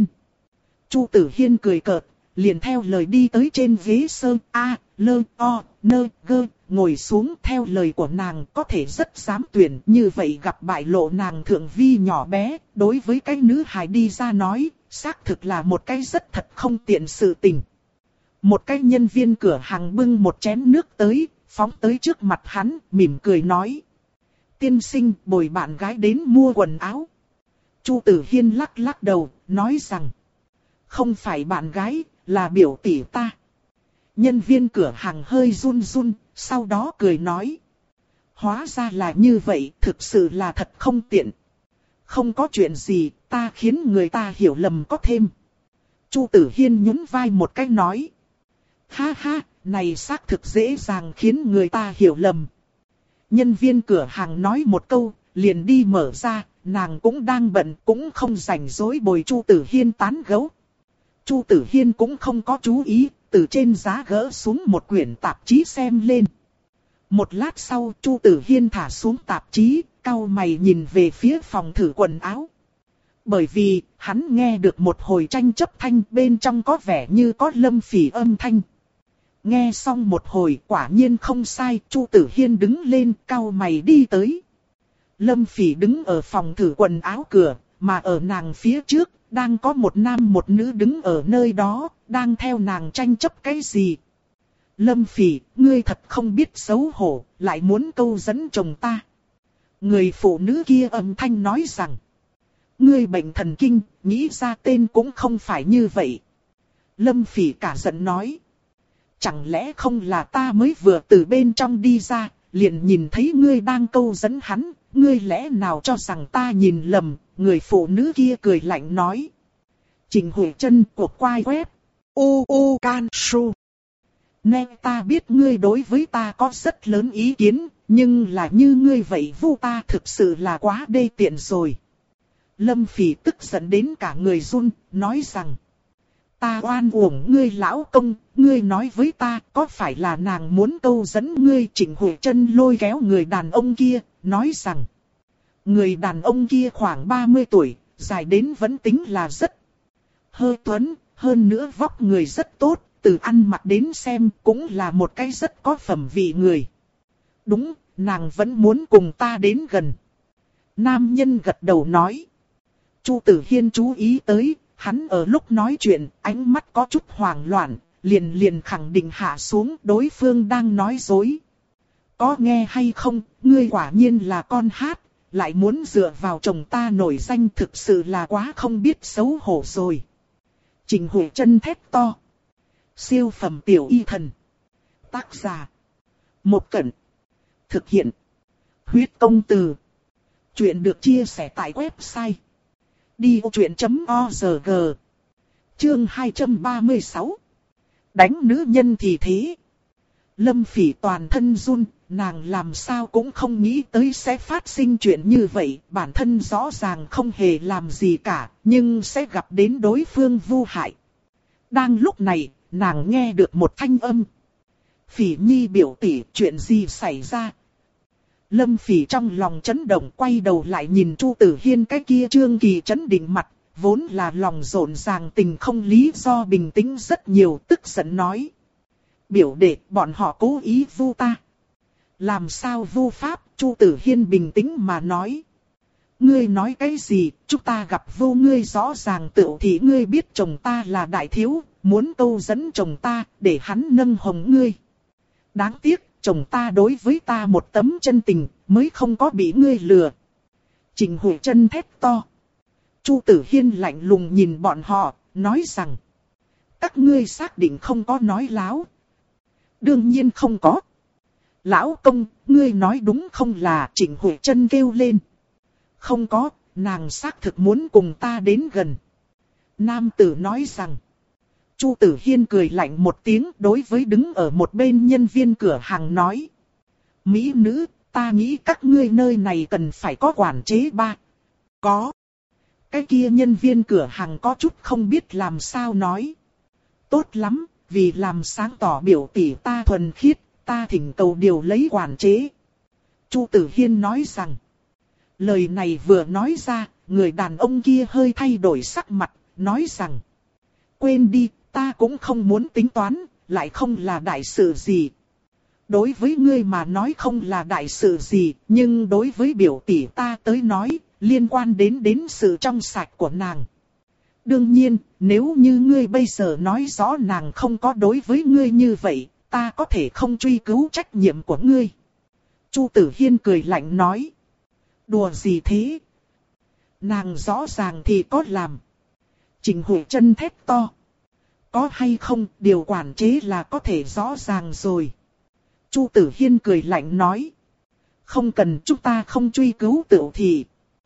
Chu Tử Hiên cười cợt, liền theo lời đi tới trên ghế sơ A, lơ, o, nơ, gơ, ngồi xuống theo lời của nàng có thể rất dám tuyển, như vậy gặp bại lộ nàng thượng vi nhỏ bé, đối với cái nữ hài đi ra nói, xác thực là một cái rất thật không tiện sự tình. Một cái nhân viên cửa hàng bưng một chén nước tới, phóng tới trước mặt hắn, mỉm cười nói. Tiên sinh bồi bạn gái đến mua quần áo. Chu Tử Hiên lắc lắc đầu, nói rằng. Không phải bạn gái, là biểu tỷ ta. Nhân viên cửa hàng hơi run run, sau đó cười nói. Hóa ra là như vậy, thực sự là thật không tiện. Không có chuyện gì, ta khiến người ta hiểu lầm có thêm. Chu Tử Hiên nhún vai một cái nói. Ha ha, này xác thực dễ dàng khiến người ta hiểu lầm. Nhân viên cửa hàng nói một câu, liền đi mở ra, nàng cũng đang bận, cũng không rảnh rỗi bồi Chu Tử Hiên tán gẫu. Chu Tử Hiên cũng không có chú ý, từ trên giá gỡ xuống một quyển tạp chí xem lên. Một lát sau, Chu Tử Hiên thả xuống tạp chí, cau mày nhìn về phía phòng thử quần áo. Bởi vì, hắn nghe được một hồi tranh chấp thanh, bên trong có vẻ như có Lâm Phỉ âm thanh. Nghe xong một hồi, quả nhiên không sai, Chu Tử Hiên đứng lên, cau mày đi tới. Lâm Phỉ đứng ở phòng thử quần áo cửa, mà ở nàng phía trước, đang có một nam một nữ đứng ở nơi đó, đang theo nàng tranh chấp cái gì. Lâm Phỉ, ngươi thật không biết xấu hổ, lại muốn câu dẫn chồng ta. Người phụ nữ kia âm thanh nói rằng. Ngươi bệnh thần kinh, nghĩ ra tên cũng không phải như vậy. Lâm Phỉ cả giận nói. Chẳng lẽ không là ta mới vừa từ bên trong đi ra, liền nhìn thấy ngươi đang câu dẫn hắn, ngươi lẽ nào cho rằng ta nhìn lầm, người phụ nữ kia cười lạnh nói. Trình Huệ Trân của quai web, u u can su. Nè ta biết ngươi đối với ta có rất lớn ý kiến, nhưng là như ngươi vậy vu ta thực sự là quá đê tiện rồi. Lâm Phỉ tức giận đến cả người run, nói rằng. Ta oan uổng ngươi lão công, ngươi nói với ta có phải là nàng muốn câu dẫn ngươi. Trình Huệ Trân lôi kéo người đàn ông kia, nói rằng. Người đàn ông kia khoảng ba mươi tuổi, dài đến vẫn tính là rất hơi tuấn, hơn nữa vóc người rất tốt, từ ăn mặc đến xem cũng là một cái rất có phẩm vị người. Đúng, nàng vẫn muốn cùng ta đến gần. Nam nhân gật đầu nói. Chu Tử Hiên chú ý tới, hắn ở lúc nói chuyện, ánh mắt có chút hoảng loạn, liền liền khẳng định hạ xuống đối phương đang nói dối. Có nghe hay không, ngươi quả nhiên là con hát, lại muốn dựa vào chồng ta nổi danh thực sự là quá không biết xấu hổ rồi. Trình Huệ Trân thét to. Siêu phẩm tiểu y thần. Tác giả. Một Cẩn. Thực hiện. Huyết công từ. Chuyện được chia sẻ tại website. đi ô chuyện chấm org. Chương hai trăm ba mươi sáu. đánh nữ nhân thì thế. Lâm Phỉ toàn thân run, nàng làm sao cũng không nghĩ tới sẽ phát sinh chuyện như vậy. Bản thân rõ ràng không hề làm gì cả, nhưng sẽ gặp đến đối phương vu hại. Đang lúc này, nàng nghe được một thanh âm. Phỉ Nhi biểu tỷ, chuyện gì xảy ra? Lâm Phỉ trong lòng chấn động, quay đầu lại nhìn Chu Tử Hiên cái kia trương kỳ chấn định mặt, vốn là lòng rộn ràng tình không lý do bình tĩnh rất nhiều, tức giận nói. Biểu đệ, bọn họ cố ý vu ta. Làm sao vu pháp? Chu Tử Hiên bình tĩnh mà nói. Ngươi nói cái gì? Chúng ta gặp vô ngươi rõ ràng tựu thì ngươi biết chồng ta là đại thiếu, muốn câu dẫn chồng ta để hắn nâng hồng ngươi. Đáng tiếc, chồng ta đối với ta một tấm chân tình, mới không có bị ngươi lừa. Trình Huệ Chân thét to. Chu Tử Hiên lạnh lùng nhìn bọn họ, nói rằng. Các ngươi xác định không có nói láo. Đương nhiên không có. Lão công, ngươi nói đúng không là? Trình Huệ Chân kêu lên. Không có, nàng xác thực muốn cùng ta đến gần. Nam tử nói rằng. Chu Tử Hiên cười lạnh một tiếng đối với đứng ở một bên nhân viên cửa hàng nói. Mỹ nữ, ta nghĩ các ngươi nơi này cần phải có quản chế ba. Có. Cái kia nhân viên cửa hàng có chút không biết làm sao nói. Tốt lắm, vì làm sáng tỏ biểu tỷ ta thuần khiết, ta thỉnh cầu điều lấy quản chế. Chu Tử Hiên nói rằng. Lời này vừa nói ra, người đàn ông kia hơi thay đổi sắc mặt, nói rằng. Quên đi, ta cũng không muốn tính toán, lại không là đại sự gì. Đối với ngươi mà nói không là đại sự gì, nhưng đối với biểu tỷ ta tới nói, liên quan đến đến sự trong sạch của nàng. Đương nhiên, nếu như ngươi bây giờ nói rõ nàng không có đối với ngươi như vậy, ta có thể không truy cứu trách nhiệm của ngươi. Chu Tử Hiên cười lạnh nói. Đùa gì thế? Nàng rõ ràng thì có làm. Trình Huệ Chân thét to. Có hay không, điều quản chế là có thể rõ ràng rồi. Chu Tử Hiên cười lạnh nói. Không cần, chúng ta không truy cứu tựu thì.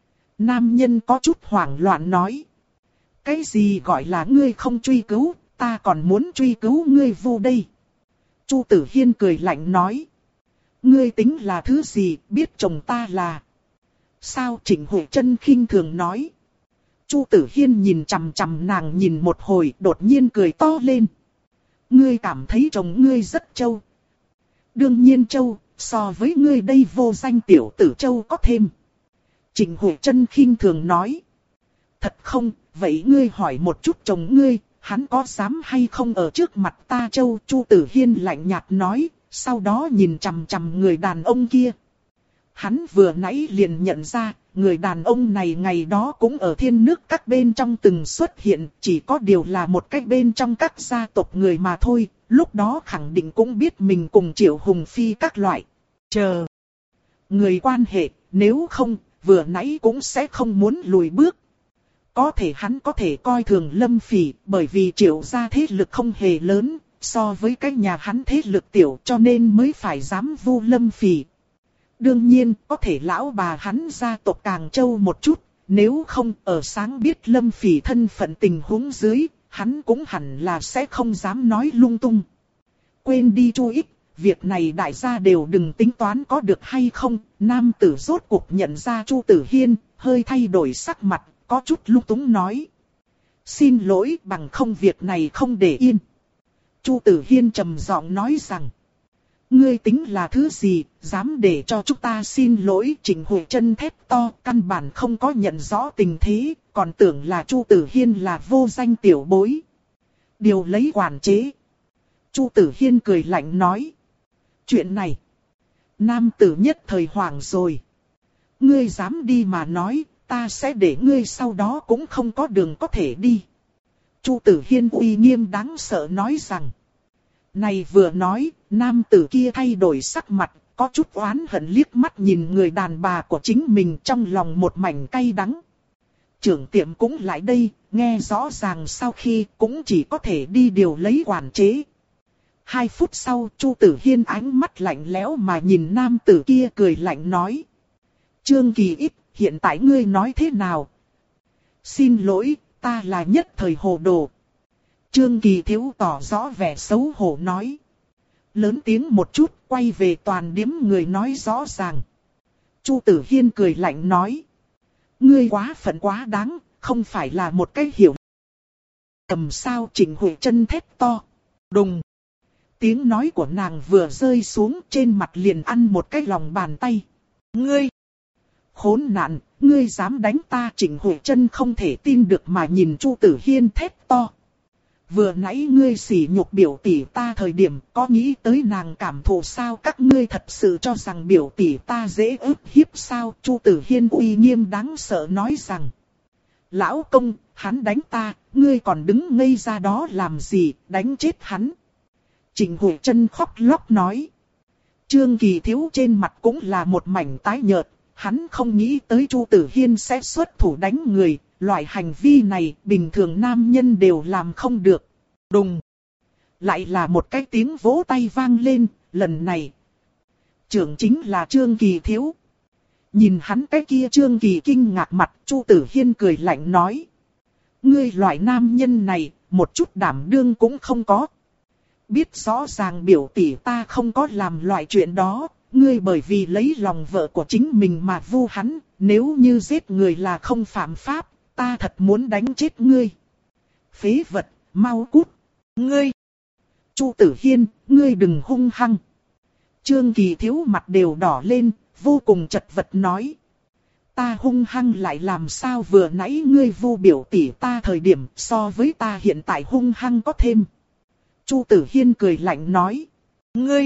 Nam nhân có chút hoảng loạn nói. Cái gì gọi là ngươi không truy cứu, ta còn muốn truy cứu ngươi vu đây. Chu Tử Hiên cười lạnh nói. Ngươi tính là thứ gì, biết chồng ta là. Sao? Trình Huệ Chân khinh thường nói. Chu Tử Hiên nhìn chằm chằm nàng nhìn một hồi, đột nhiên cười to lên. Ngươi cảm thấy chồng ngươi rất trâu. Đương nhiên trâu, so với ngươi đây vô danh tiểu tử trâu có thêm. Trình Huệ Chân khinh thường nói. Thật không, vậy ngươi hỏi một chút chồng ngươi, hắn có dám hay không ở trước mặt ta trâu? Chu Tử Hiên lạnh nhạt nói, sau đó nhìn chằm chằm người đàn ông kia. Hắn vừa nãy liền nhận ra, người đàn ông này ngày đó cũng ở thiên nước các bên trong từng xuất hiện, chỉ có điều là một cách bên trong các gia tộc người mà thôi, lúc đó khẳng định cũng biết mình cùng Triệu Hùng Phi các loại. Chờ. Người quan hệ, nếu không, vừa nãy cũng sẽ không muốn lùi bước. Có thể hắn có thể coi thường Lâm Phỉ, bởi vì Triệu gia thế lực không hề lớn, so với cái nhà hắn thế lực tiểu cho nên mới phải dám vu Lâm Phỉ. Đương nhiên, có thể lão bà hắn gia tộc càng trâu một chút, nếu không ở sáng biết Lâm Phỉ thân phận tình huống dưới, hắn cũng hẳn là sẽ không dám nói lung tung. Quên đi Chu Ích, việc này đại gia đều đừng tính toán có được hay không. Nam tử rốt cuộc nhận ra Chu Tử Hiên, hơi thay đổi sắc mặt, có chút lung túng nói. Xin lỗi, bằng không việc này không để yên. Chu Tử Hiên trầm giọng nói rằng. Ngươi tính là thứ gì, dám để cho chúng ta xin lỗi? Trình Huệ Chân thét to, căn bản không có nhận rõ tình thế, còn tưởng là Chu Tử Hiên là vô danh tiểu bối. Điều lấy quản chế. Chu Tử Hiên cười lạnh nói. Chuyện này, nam tử nhất thời hoảng rồi. Ngươi dám đi mà nói, ta sẽ để ngươi sau đó cũng không có đường có thể đi. Chu Tử Hiên uy nghiêm đáng sợ nói rằng. Này vừa nói, nam tử kia thay đổi sắc mặt, có chút oán hận liếc mắt nhìn người đàn bà của chính mình trong lòng một mảnh cay đắng. Trưởng tiệm cũng lại đây, nghe rõ ràng sau khi cũng chỉ có thể đi điều lấy quản chế. Hai phút sau, Chu Tử Hiên ánh mắt lạnh lẽo mà nhìn nam tử kia cười lạnh nói. Trương Kỳ Ít, hiện tại ngươi nói thế nào? Xin lỗi, ta là nhất thời hồ đồ. Trương Kỳ Thiếu tỏ rõ vẻ xấu hổ nói. Lớn tiếng một chút, quay về toàn điếm người nói rõ ràng. Chu Tử Hiên cười lạnh nói. Ngươi quá phận quá đáng, không phải là một cái hiểu. Cầm sao Trịnh Huệ Trân thét to. Đùng. Tiếng nói của nàng vừa rơi xuống, trên mặt liền ăn một cái lòng bàn tay. Ngươi! Khốn nạn, ngươi dám đánh ta? Trịnh Huệ Trân không thể tin được mà nhìn Chu Tử Hiên thét to. Vừa nãy ngươi sỉ nhục biểu tỷ ta thời điểm có nghĩ tới nàng cảm thụ sao? Các ngươi thật sự cho rằng biểu tỷ ta dễ ức hiếp sao? Chu Tử Hiên uy nghiêm đáng sợ nói rằng. Lão công, hắn đánh ta, ngươi còn đứng ngây ra đó làm gì, đánh chết hắn. Trịnh Huệ Trân khóc lóc nói. Trương Kỳ Thiếu trên mặt cũng là một mảnh tái nhợt, hắn không nghĩ tới Chu Tử Hiên sẽ xuất thủ đánh người, loại hành vi này bình thường nam nhân đều làm không được. Đùng! Lại là một cái tiếng vỗ tay vang lên, lần này. Trưởng chính là Trương Kỳ Thiếu. Nhìn hắn cái kia Trương Kỳ kinh ngạc mặt, Chu Tử Hiên cười lạnh nói. Ngươi loại nam nhân này, một chút đảm đương cũng không có. Biết rõ ràng biểu tỷ ta không có làm loại chuyện đó, ngươi bởi vì lấy lòng vợ của chính mình mà vu hắn, nếu như giết người là không phạm pháp, ta thật muốn đánh chết ngươi. Phế vật, mau cút. Ngươi! Chu Tử Hiên, ngươi đừng hung hăng. Trương Kỳ Thiếu mặt đều đỏ lên, vô cùng chật vật nói. Ta hung hăng lại làm sao? Vừa nãy ngươi vu biểu tỷ ta thời điểm so với ta hiện tại hung hăng có thêm. Chu Tử Hiên cười lạnh nói. Ngươi!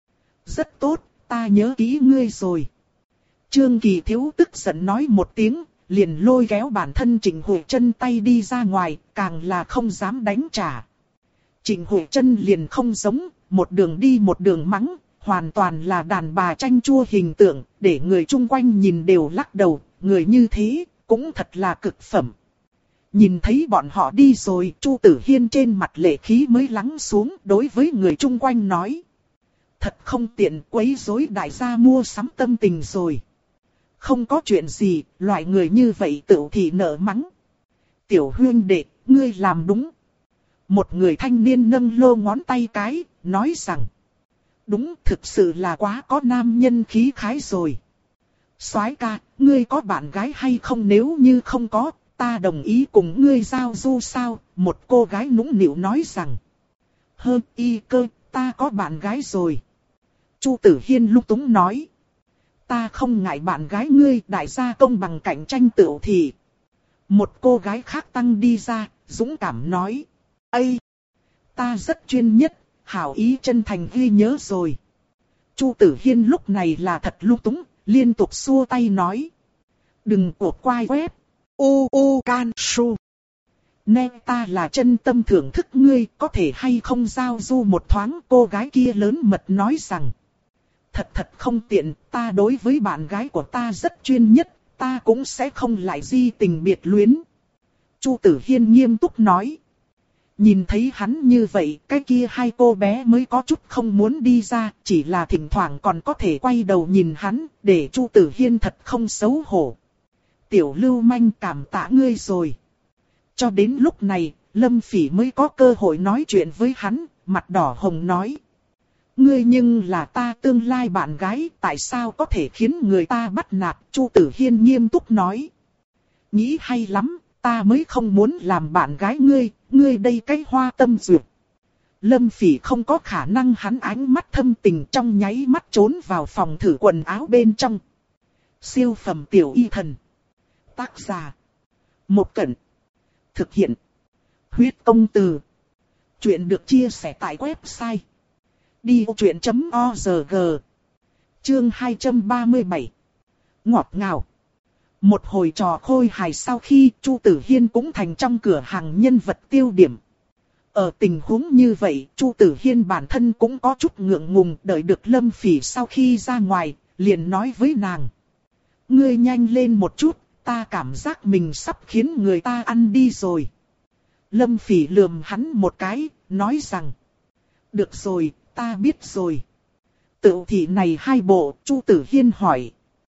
Rất tốt, ta nhớ kỹ ngươi rồi. Trương Kỳ Thiếu tức giận nói một tiếng, liền lôi kéo bản thân Trịnh Huệ Trân tay đi ra ngoài, càng là không dám đánh trả. Trịnh Huệ Trân liền không giống, một đường đi một đường mắng, hoàn toàn là đàn bà chanh chua hình tượng, để người chung quanh nhìn đều lắc đầu, người như thế, cũng thật là cực phẩm. Nhìn thấy bọn họ đi rồi, Chu Tử Hiên trên mặt lệ khí mới lắng xuống, đối với người chung quanh nói. Thật không tiện, quấy rối đại gia mua sắm tâm tình rồi. Không có chuyện gì, loại người như vậy tự thì nợ mắng. Tiểu huynh đệ, ngươi làm đúng. Một người thanh niên nâng lô ngón tay cái, nói rằng. Đúng, thực sự là quá có nam nhân khí khái rồi. Soái ca, ngươi có bạn gái hay không? Nếu như không có, ta đồng ý cùng ngươi giao du sao? Một cô gái nũng nịu nói rằng. Hơ y cơ, ta có bạn gái rồi. Chu Tử Hiên lung túng nói. Ta không ngại bạn gái ngươi, đại gia công bằng cạnh tranh tựu thì. Một cô gái khác tăng đi ra, dũng cảm nói. Ây! Ta rất chuyên nhất, hảo ý chân thành ghi nhớ rồi. Chu Tử Hiên lúc này là thật lung túng, liên tục xua tay nói. Đừng cột quai web. U U Can Su. Nè ta là chân tâm thưởng thức ngươi, có thể hay không giao du một thoáng? Cô gái kia lớn mật nói rằng. Thật thật không tiện, ta đối với bạn gái của ta rất chuyên nhất, ta cũng sẽ không lại di tình biệt luyến. Chu Tử Hiên nghiêm túc nói. Nhìn thấy hắn như vậy, cái kia hai cô bé mới có chút không muốn đi ra, chỉ là thỉnh thoảng còn có thể quay đầu nhìn hắn, để Chu Tử Hiên thật không xấu hổ. Tiểu lưu manh, cảm tạ ngươi rồi. Cho đến lúc này, Lâm Phỉ mới có cơ hội nói chuyện với hắn, mặt đỏ hồng nói. Ngươi nhưng là ta tương lai bạn gái, tại sao có thể khiến người ta bắt nạt? Chu Tử Hiên nghiêm túc nói. Nghĩ hay lắm, ta mới không muốn làm bạn gái ngươi, ngươi đây cái hoa tâm duyệt. Lâm Phỉ không có khả năng, hắn ánh mắt thâm tình trong nháy mắt trốn vào phòng thử quần áo bên trong. Siêu phẩm tiểu y thần. Tác giả. Một Cẩn. Thực hiện. Huyết công từ. Chuyện được chia sẻ tại website. đi ô truyện chấm org. Chương hai trăm ba mươi bảy. Ngọt ngào. Một hồi trò khôi hài sau khi Chu Tử Hiên cũng thành trong cửa hàng nhân vật tiêu điểm. Ở tình huống như vậy, Chu Tử Hiên bản thân cũng có chút ngượng ngùng, đợi được Lâm Phỉ sau khi ra ngoài, liền nói với nàng. Ngươi nhanh lên một chút, ta cảm giác mình sắp khiến người ta ăn đi rồi. Lâm Phỉ lườm hắn một cái, nói rằng. Được rồi, ta biết rồi. Tựu thị này hai bộ, Chu Tử Hiên hỏi.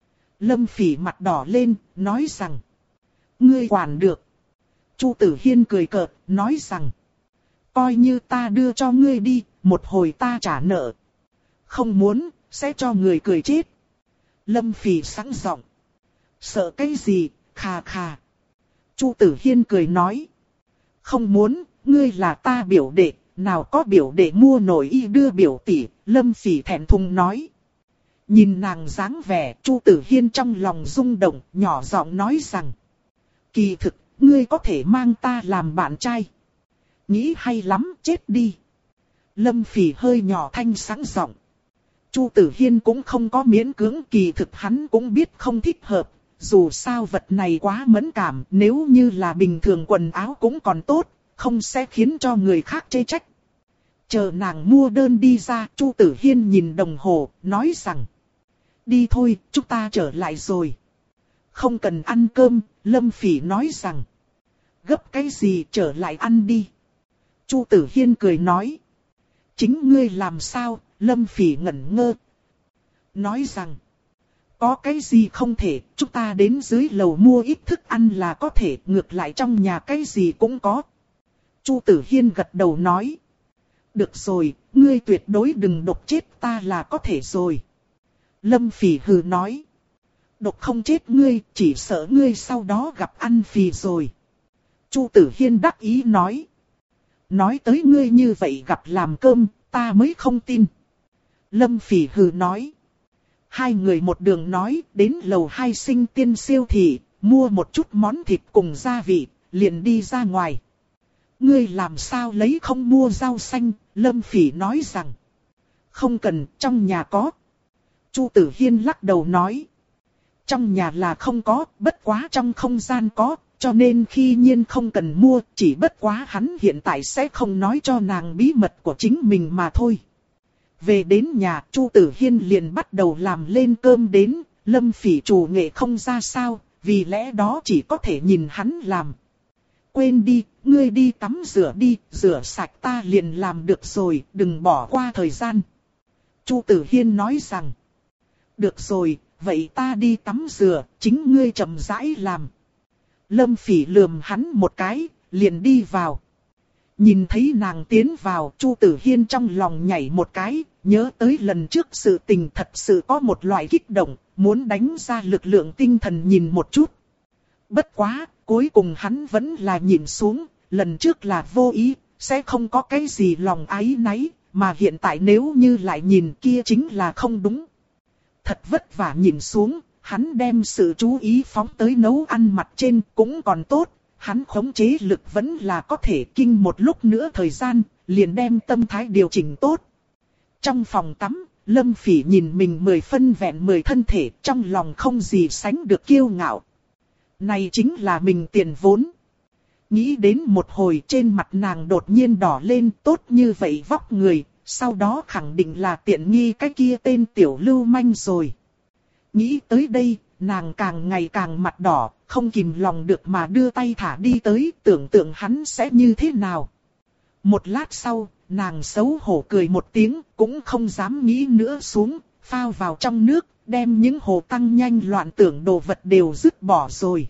Lâm Phỉ mặt đỏ lên, nói rằng. Ngươi quản được. Chu Tử Hiên cười cợt, nói rằng. Coi như ta đưa cho ngươi đi, một hồi ta trả nợ. Không muốn, sẽ cho người cười chết. Lâm Phỉ sẵn giọng. Sợ cái gì, khà khà. Chu Tử Hiên cười nói. Không muốn, ngươi là ta biểu đệ, nào có biểu đệ mua nổi y đưa biểu tỷ, Lâm Phỉ thẹn thùng nói. Nhìn nàng dáng vẻ, Chu Tử Hiên trong lòng rung động, nhỏ giọng nói rằng. Kỳ thực, ngươi có thể mang ta làm bạn trai. Nghĩ hay lắm, chết đi. Lâm Phỉ hơi nhỏ thanh sẵn giọng. Chu Tử Hiên cũng không có miễn cưỡng, kỳ thực hắn cũng biết không thích hợp. Dù sao vật này quá mẫn cảm, nếu như là bình thường quần áo cũng còn tốt, không sẽ khiến cho người khác chê trách. Chờ nàng mua đơn đi ra, Chu Tử Hiên nhìn đồng hồ, nói rằng. Đi thôi, chúng ta trở lại rồi. Không cần ăn cơm, Lâm Phỉ nói rằng. Gấp cái gì, trở lại ăn đi. Chu Tử Hiên cười nói. Chính ngươi làm sao, Lâm Phỉ ngẩn ngơ. Nói rằng. Có cái gì không thể, chúng ta đến dưới lầu mua ít thức ăn là có thể, ngược lại trong nhà cái gì cũng có. Chu Tử Hiên gật đầu nói. Được rồi, ngươi tuyệt đối đừng độc chết ta là có thể rồi. Lâm Phỉ hừ nói. Độc không chết ngươi, chỉ sợ ngươi sau đó gặp ăn phì rồi. Chu Tử Hiên đắc ý nói. Nói tới ngươi như vậy gặp làm cơm, ta mới không tin. Lâm Phỉ hừ nói. Hai người một đường nói, đến lầu hai Sinh Tiên siêu thị, mua một chút món thịt cùng gia vị, liền đi ra ngoài. Ngươi làm sao lấy không mua rau xanh, Lâm Phỉ nói rằng. Không cần, trong nhà có. Chu Tử Hiên lắc đầu nói. Trong nhà là không có, bất quá trong không gian có, cho nên khi nhiên không cần mua, chỉ bất quá hắn hiện tại sẽ không nói cho nàng bí mật của chính mình mà thôi. Về đến nhà, Chu Tử Hiên liền bắt đầu làm lên cơm đến, Lâm Phỉ chủ nghệ không ra sao, vì lẽ đó chỉ có thể nhìn hắn làm. Quên đi, ngươi đi tắm rửa đi, rửa sạch ta liền làm được rồi, đừng bỏ qua thời gian. Chu Tử Hiên nói rằng. Được rồi, vậy ta đi tắm rửa, chính ngươi chậm rãi làm. Lâm Phỉ lườm hắn một cái, liền đi vào. Nhìn thấy nàng tiến vào, Chu Tử Hiên trong lòng nhảy một cái, nhớ tới lần trước sự tình thật sự có một loại kích động, muốn đánh ra lực lượng tinh thần nhìn một chút. Bất quá, cuối cùng hắn vẫn là nhìn xuống, lần trước là vô ý, sẽ không có cái gì lòng áy náy, mà hiện tại nếu như lại nhìn kia chính là không đúng. Thật vất vả nhìn xuống, hắn đem sự chú ý phóng tới nấu ăn mặt trên cũng còn tốt, hắn khống chế lực vẫn là có thể kinh một lúc nữa thời gian, liền đem tâm thái điều chỉnh tốt. Trong phòng tắm, Lâm Phỉ nhìn mình mười phân vẹn mười thân thể, trong lòng không gì sánh được kiêu ngạo. Này chính là mình tiền vốn. Nghĩ đến một hồi trên mặt nàng đột nhiên đỏ lên, tốt như vậy vóc người, sau đó khẳng định là tiện nghi cái kia tên tiểu lưu manh rồi. Nghĩ tới đây, nàng càng ngày càng mặt đỏ, không kìm lòng được mà đưa tay thả đi tới, tưởng tượng hắn sẽ như thế nào. Một lát sau, nàng xấu hổ cười một tiếng, cũng không dám nghĩ nữa xuống, phao vào trong nước, đem những hồ tăng nhanh loạn tưởng đồ vật đều dứt bỏ rồi.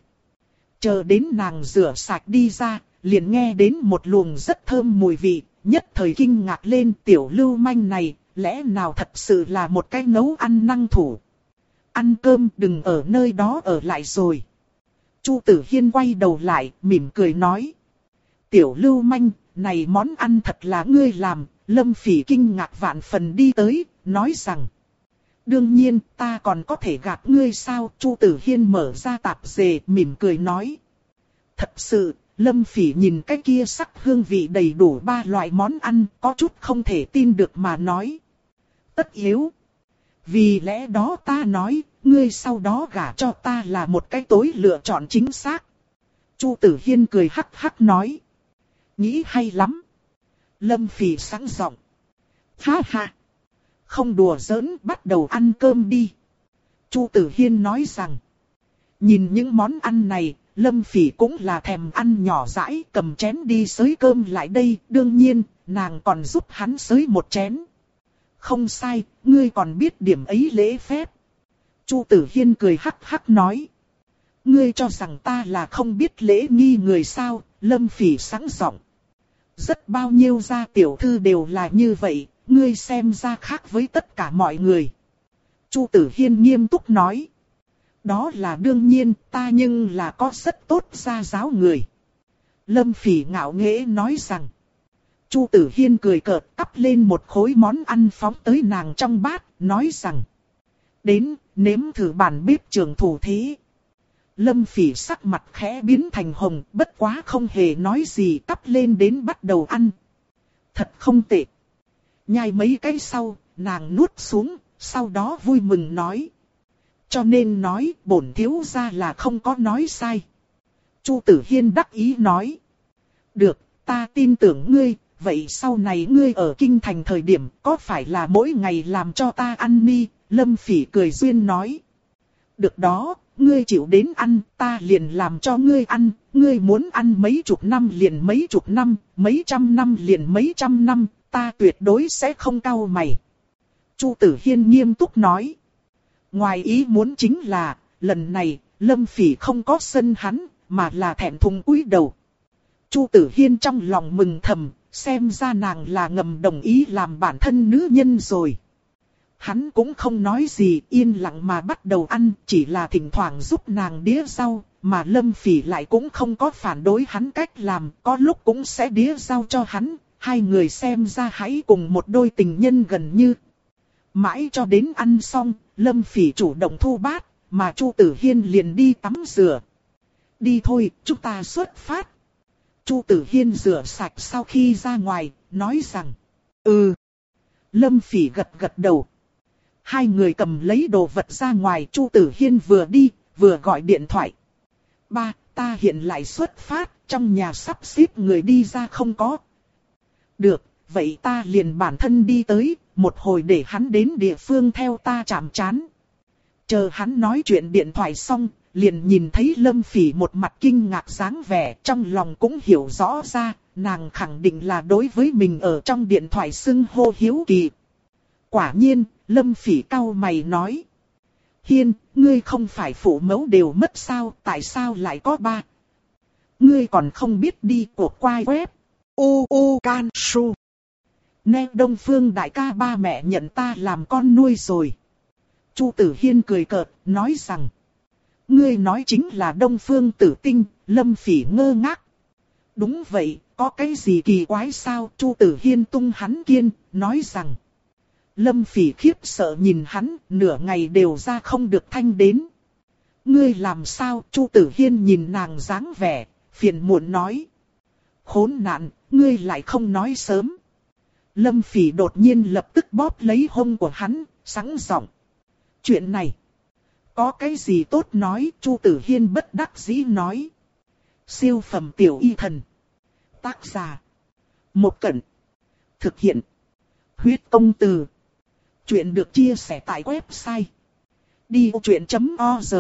Chờ đến nàng rửa sạch đi ra, liền nghe đến một luồng rất thơm mùi vị, nhất thời kinh ngạc lên, tiểu lưu manh này, lẽ nào thật sự là một cái nấu ăn năng thủ. Ăn cơm đừng ở nơi đó ở lại rồi. Chu Tử Hiên quay đầu lại, mỉm cười nói. Tiểu lưu manh, này món ăn thật là ngươi làm. Lâm Phỉ kinh ngạc vạn phần đi tới, nói rằng. Đương nhiên, ta còn có thể gạt ngươi sao? Chu Tử Hiên mở ra tạp dề, mỉm cười nói. Thật sự, Lâm Phỉ nhìn cái kia sắc hương vị đầy đủ ba loại món ăn, có chút không thể tin được mà nói. Tất yếu. Vì lẽ đó ta nói, ngươi sau đó gả cho ta là một cái tối lựa chọn chính xác. Chu Tử Hiên cười hắc hắc nói. Nghĩ hay lắm. Lâm Phỉ sẵn giọng. Ha ha. Không đùa giỡn, bắt đầu ăn cơm đi. Chu Tử Hiên nói rằng. Nhìn những món ăn này, Lâm Phỉ cũng là thèm ăn nhỏ dãi, cầm chén đi xới cơm lại đây. Đương nhiên, nàng còn giúp hắn xới một chén. Không sai, ngươi còn biết điểm ấy lễ phép. Chu Tử Hiên cười hắc hắc nói. Ngươi cho rằng ta là không biết lễ nghi người sao? Lâm Phỉ sẵn giọng. Rất bao nhiêu gia tiểu thư đều là như vậy, ngươi xem ra khác với tất cả mọi người. Chu Tử Hiên nghiêm túc nói. Đó là đương nhiên, ta nhưng là có rất tốt gia giáo người. Lâm Phỉ ngạo nghễ nói rằng. Chu Tử Hiên cười cợt cắp lên một khối món ăn phóng tới nàng trong bát, nói rằng. Đến, nếm thử bản bếp trưởng thủ thế. Lâm Phỉ sắc mặt khẽ biến thành hồng, bất quá không hề nói gì, cắp lên đến bắt đầu ăn. Thật không tệ. Nhai mấy cái sau, nàng nuốt xuống, sau đó vui mừng nói. Cho nên nói, bổn thiếu gia là không có nói sai. Chu Tử Hiên đắc ý nói. Được, ta tin tưởng ngươi, vậy sau này ngươi ở kinh thành thời điểm có phải là mỗi ngày làm cho ta ăn ni? Lâm Phỉ cười duyên nói. Được đó, ngươi chịu đến ăn, ta liền làm cho ngươi ăn, ngươi muốn ăn mấy chục năm liền mấy chục năm, mấy trăm năm liền mấy trăm năm, ta tuyệt đối sẽ không cau mày. Chu Tử Hiên nghiêm túc nói. Ngoài ý muốn chính là, lần này, Lâm Phỉ không có sân hắn, mà là thẹn thùng cúi đầu. Chu Tử Hiên trong lòng mừng thầm, xem ra nàng là ngầm đồng ý làm bản thân nữ nhân rồi. Hắn cũng không nói gì, yên lặng mà bắt đầu ăn, chỉ là thỉnh thoảng giúp nàng đĩa rau, mà Lâm Phỉ lại cũng không có phản đối hắn cách làm, có lúc cũng sẽ đĩa rau cho hắn, hai người xem ra hãy cùng một đôi tình nhân gần như. Mãi cho đến ăn xong, Lâm Phỉ chủ động thu bát, mà Chu Tử Hiên liền đi tắm rửa. Đi thôi, chúng ta xuất phát. Chu Tử Hiên rửa sạch sau khi ra ngoài, nói rằng, ừ. Lâm Phỉ gật gật đầu. Hai người cầm lấy đồ vật ra ngoài, Chu Tử Hiên vừa đi, vừa gọi điện thoại. Ba, ta hiện lại xuất phát, trong nhà sắp xếp người đi ra không có. Được, vậy ta liền bản thân đi tới, một hồi để hắn đến địa phương theo ta chạm trán. Chờ hắn nói chuyện điện thoại xong, liền nhìn thấy Lâm Phỉ một mặt kinh ngạc dáng vẻ, trong lòng cũng hiểu rõ ra, nàng khẳng định là đối với mình ở trong điện thoại xưng hô hiếu kỳ. Quả nhiên, Lâm Phỉ cau mày nói. Hiên, ngươi không phải phụ mẫu đều mất sao, tại sao lại có ba? Ngươi còn không biết đi của quai web. U U Can Su. Nè Đông Phương đại ca ba mẹ nhận ta làm con nuôi rồi. Chu Tử Hiên cười cợt, nói rằng. Ngươi nói chính là Đông Phương Tử Tinh, Lâm Phỉ ngơ ngác. Đúng vậy, có cái gì kỳ quái sao? Chu Tử Hiên tung hắn kiên, nói rằng. Lâm Phỉ khiếp sợ nhìn hắn, nửa ngày đều ra không được thanh đến. Ngươi làm sao? Chu Tử Hiên nhìn nàng dáng vẻ, phiền muộn nói. Khốn nạn, ngươi lại không nói sớm. Lâm Phỉ đột nhiên lập tức bóp lấy hông của hắn, sẵn giọng. Chuyện này, có cái gì tốt nói? Chu Tử Hiên bất đắc dĩ nói. Siêu phẩm tiểu y thần. Tác giả. Một Cẩn. Thực hiện. Huyết Công Từ. Chuyện được chia sẻ tại website đi vô chuyện chấm org.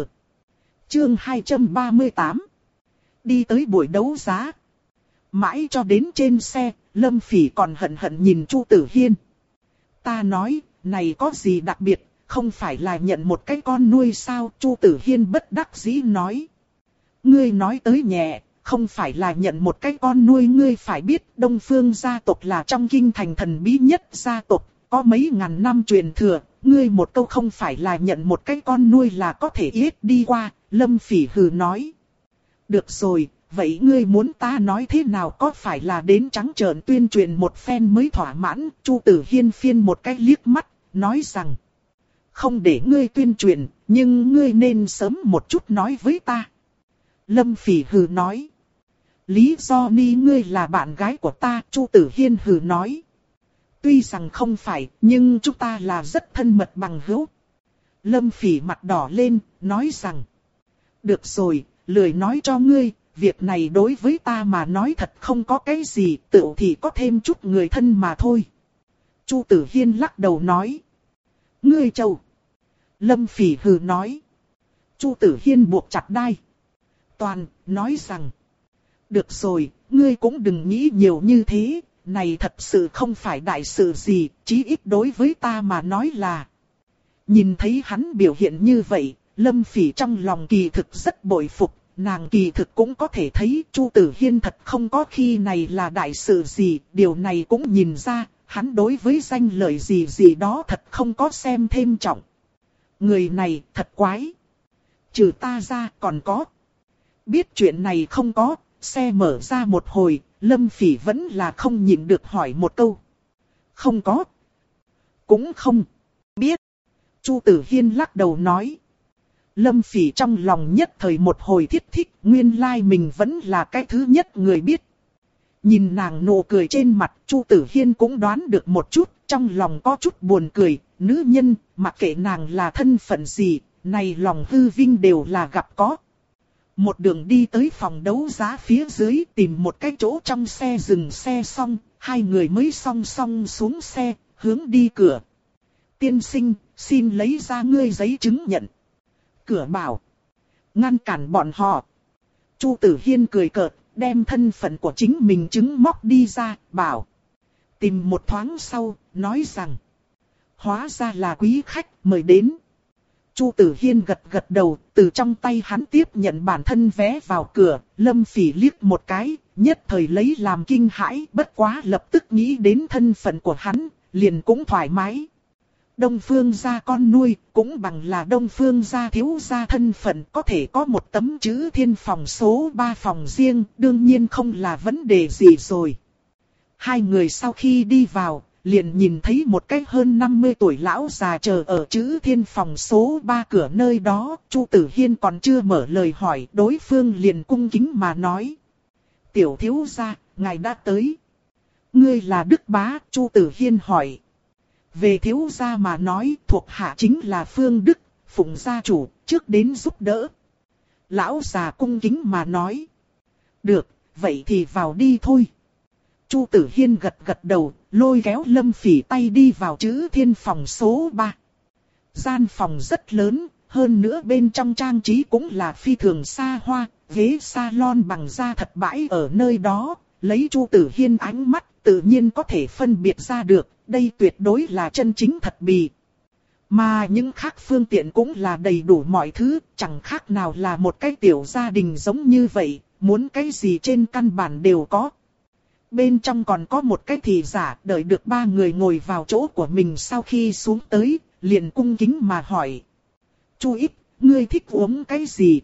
Chương hai trăm ba mươi tám. Đi tới buổi đấu giá. Mãi cho đến trên xe, Lâm Phỉ còn hận hận nhìn Chu Tử Hiên. Ta nói, này có gì đặc biệt, không phải là nhận một cái con nuôi sao? Chu Tử Hiên bất đắc dĩ nói. Ngươi nói tới nhẹ, không phải là nhận một cái con nuôi. Ngươi phải biết Đông Phương gia tộc là trong kinh thành thần bí nhất gia tộc, có mấy ngàn năm truyền thừa. Ngươi một câu không phải là nhận một cái con nuôi là có thể yết đi qua. Lâm Phỉ hừ nói. Được rồi, vậy ngươi muốn ta nói thế nào, có phải là đến trắng trợn tuyên truyền một phen mới thỏa mãn? Chu Tử Hiên phiên một cái liếc mắt, nói rằng. Không để ngươi tuyên truyền, nhưng ngươi nên sớm một chút nói với ta. Lâm Phỉ hừ nói. Lý do ni ngươi là bạn gái của ta? Chu Tử Hiên hừ nói. Tuy rằng không phải, nhưng chúng ta là rất thân mật bằng hữu. Lâm Phỉ mặt đỏ lên, nói rằng. Được rồi, lười nói cho ngươi, việc này đối với ta mà nói thật không có cái gì, tựu thì có thêm chút người thân mà thôi. Chu Tử Hiên lắc đầu nói. Ngươi trâu. Lâm Phỉ hừ nói. Chu Tử Hiên buộc chặt đai toàn, nói rằng. Được rồi, ngươi cũng đừng nghĩ nhiều như thế, này thật sự không phải đại sự gì, chí ít đối với ta mà nói là. Nhìn thấy hắn biểu hiện như vậy, Lâm Phỉ trong lòng kỳ thực rất bội phục, nàng kỳ thực cũng có thể thấy Chu Tử Hiên thật không có khi này là đại sự gì, điều này cũng nhìn ra, hắn đối với danh lợi gì gì đó thật không có xem thêm trọng. Người này thật quái. Trừ ta ra còn có. Biết chuyện này không có, xe mở ra một hồi, Lâm Phỉ vẫn là không nhịn được hỏi một câu. Không có. Cũng không biết. Chu Tử Hiên lắc đầu nói. Lâm Phỉ trong lòng nhất thời một hồi thiết thích, nguyên lai mình vẫn là cái thứ nhất người biết. Nhìn nàng nụ cười trên mặt, Chu Tử Hiên cũng đoán được một chút, trong lòng có chút buồn cười, nữ nhân, mặc kệ nàng là thân phận gì, này lòng hư vinh đều là gặp có. Một đường đi tới phòng đấu giá phía dưới, tìm một cái chỗ trong xe dừng xe xong, hai người mới song song xuống xe, hướng đi cửa. Tiên sinh, xin lấy ra ngươi giấy chứng nhận. Cửa bảo. Ngăn cản bọn họ. Chu Tử Hiên cười cợt, đem thân phận của chính mình chứng móc đi ra, bảo. Tìm một thoáng sau, nói rằng. Hóa ra là quý khách, mời đến. Chu Tử Hiên gật gật đầu, từ trong tay hắn tiếp nhận bản thân vé vào cửa, Lâm Phỉ liếc một cái, nhất thời lấy làm kinh hãi, bất quá lập tức nghĩ đến thân phận của hắn, liền cũng thoải mái. Đông Phương gia con nuôi, cũng bằng là Đông Phương gia thiếu gia thân phận, có thể có một tấm chữ thiên phòng số ba phòng riêng, đương nhiên không là vấn đề gì rồi. Hai người sau khi đi vào, liền nhìn thấy một cái hơn năm mươi tuổi lão già chờ ở chữ thiên phòng số ba cửa nơi đó, Chu Tử Hiên còn chưa mở lời hỏi, đối phương liền cung kính mà nói. Tiểu thiếu gia, ngài đã tới. Ngươi là Đức Bá, Chu Tử Hiên hỏi. Về thiếu gia mà nói, thuộc hạ chính là Phương Đức, phụng gia chủ, trước đến giúp đỡ. Lão già cung kính mà nói. Được, vậy thì vào đi thôi. Chu Tử Hiên gật gật đầu, lôi kéo Lâm Phỉ tay đi vào chữ thiên phòng số ba. Gian phòng rất lớn, hơn nữa bên trong trang trí cũng là phi thường xa hoa, ghế salon bằng da thật bãi ở nơi đó, lấy Chu Tử Hiên ánh mắt tự nhiên có thể phân biệt ra được, đây tuyệt đối là chân chính thật bì. Mà những khác phương tiện cũng là đầy đủ mọi thứ, chẳng khác nào là một cái tiểu gia đình giống như vậy, muốn cái gì trên căn bản đều có. Bên trong còn có một cái thị giả, đợi được ba người ngồi vào chỗ của mình sau khi xuống tới, liền cung kính mà hỏi. Chu Ít, ngươi thích uống cái gì?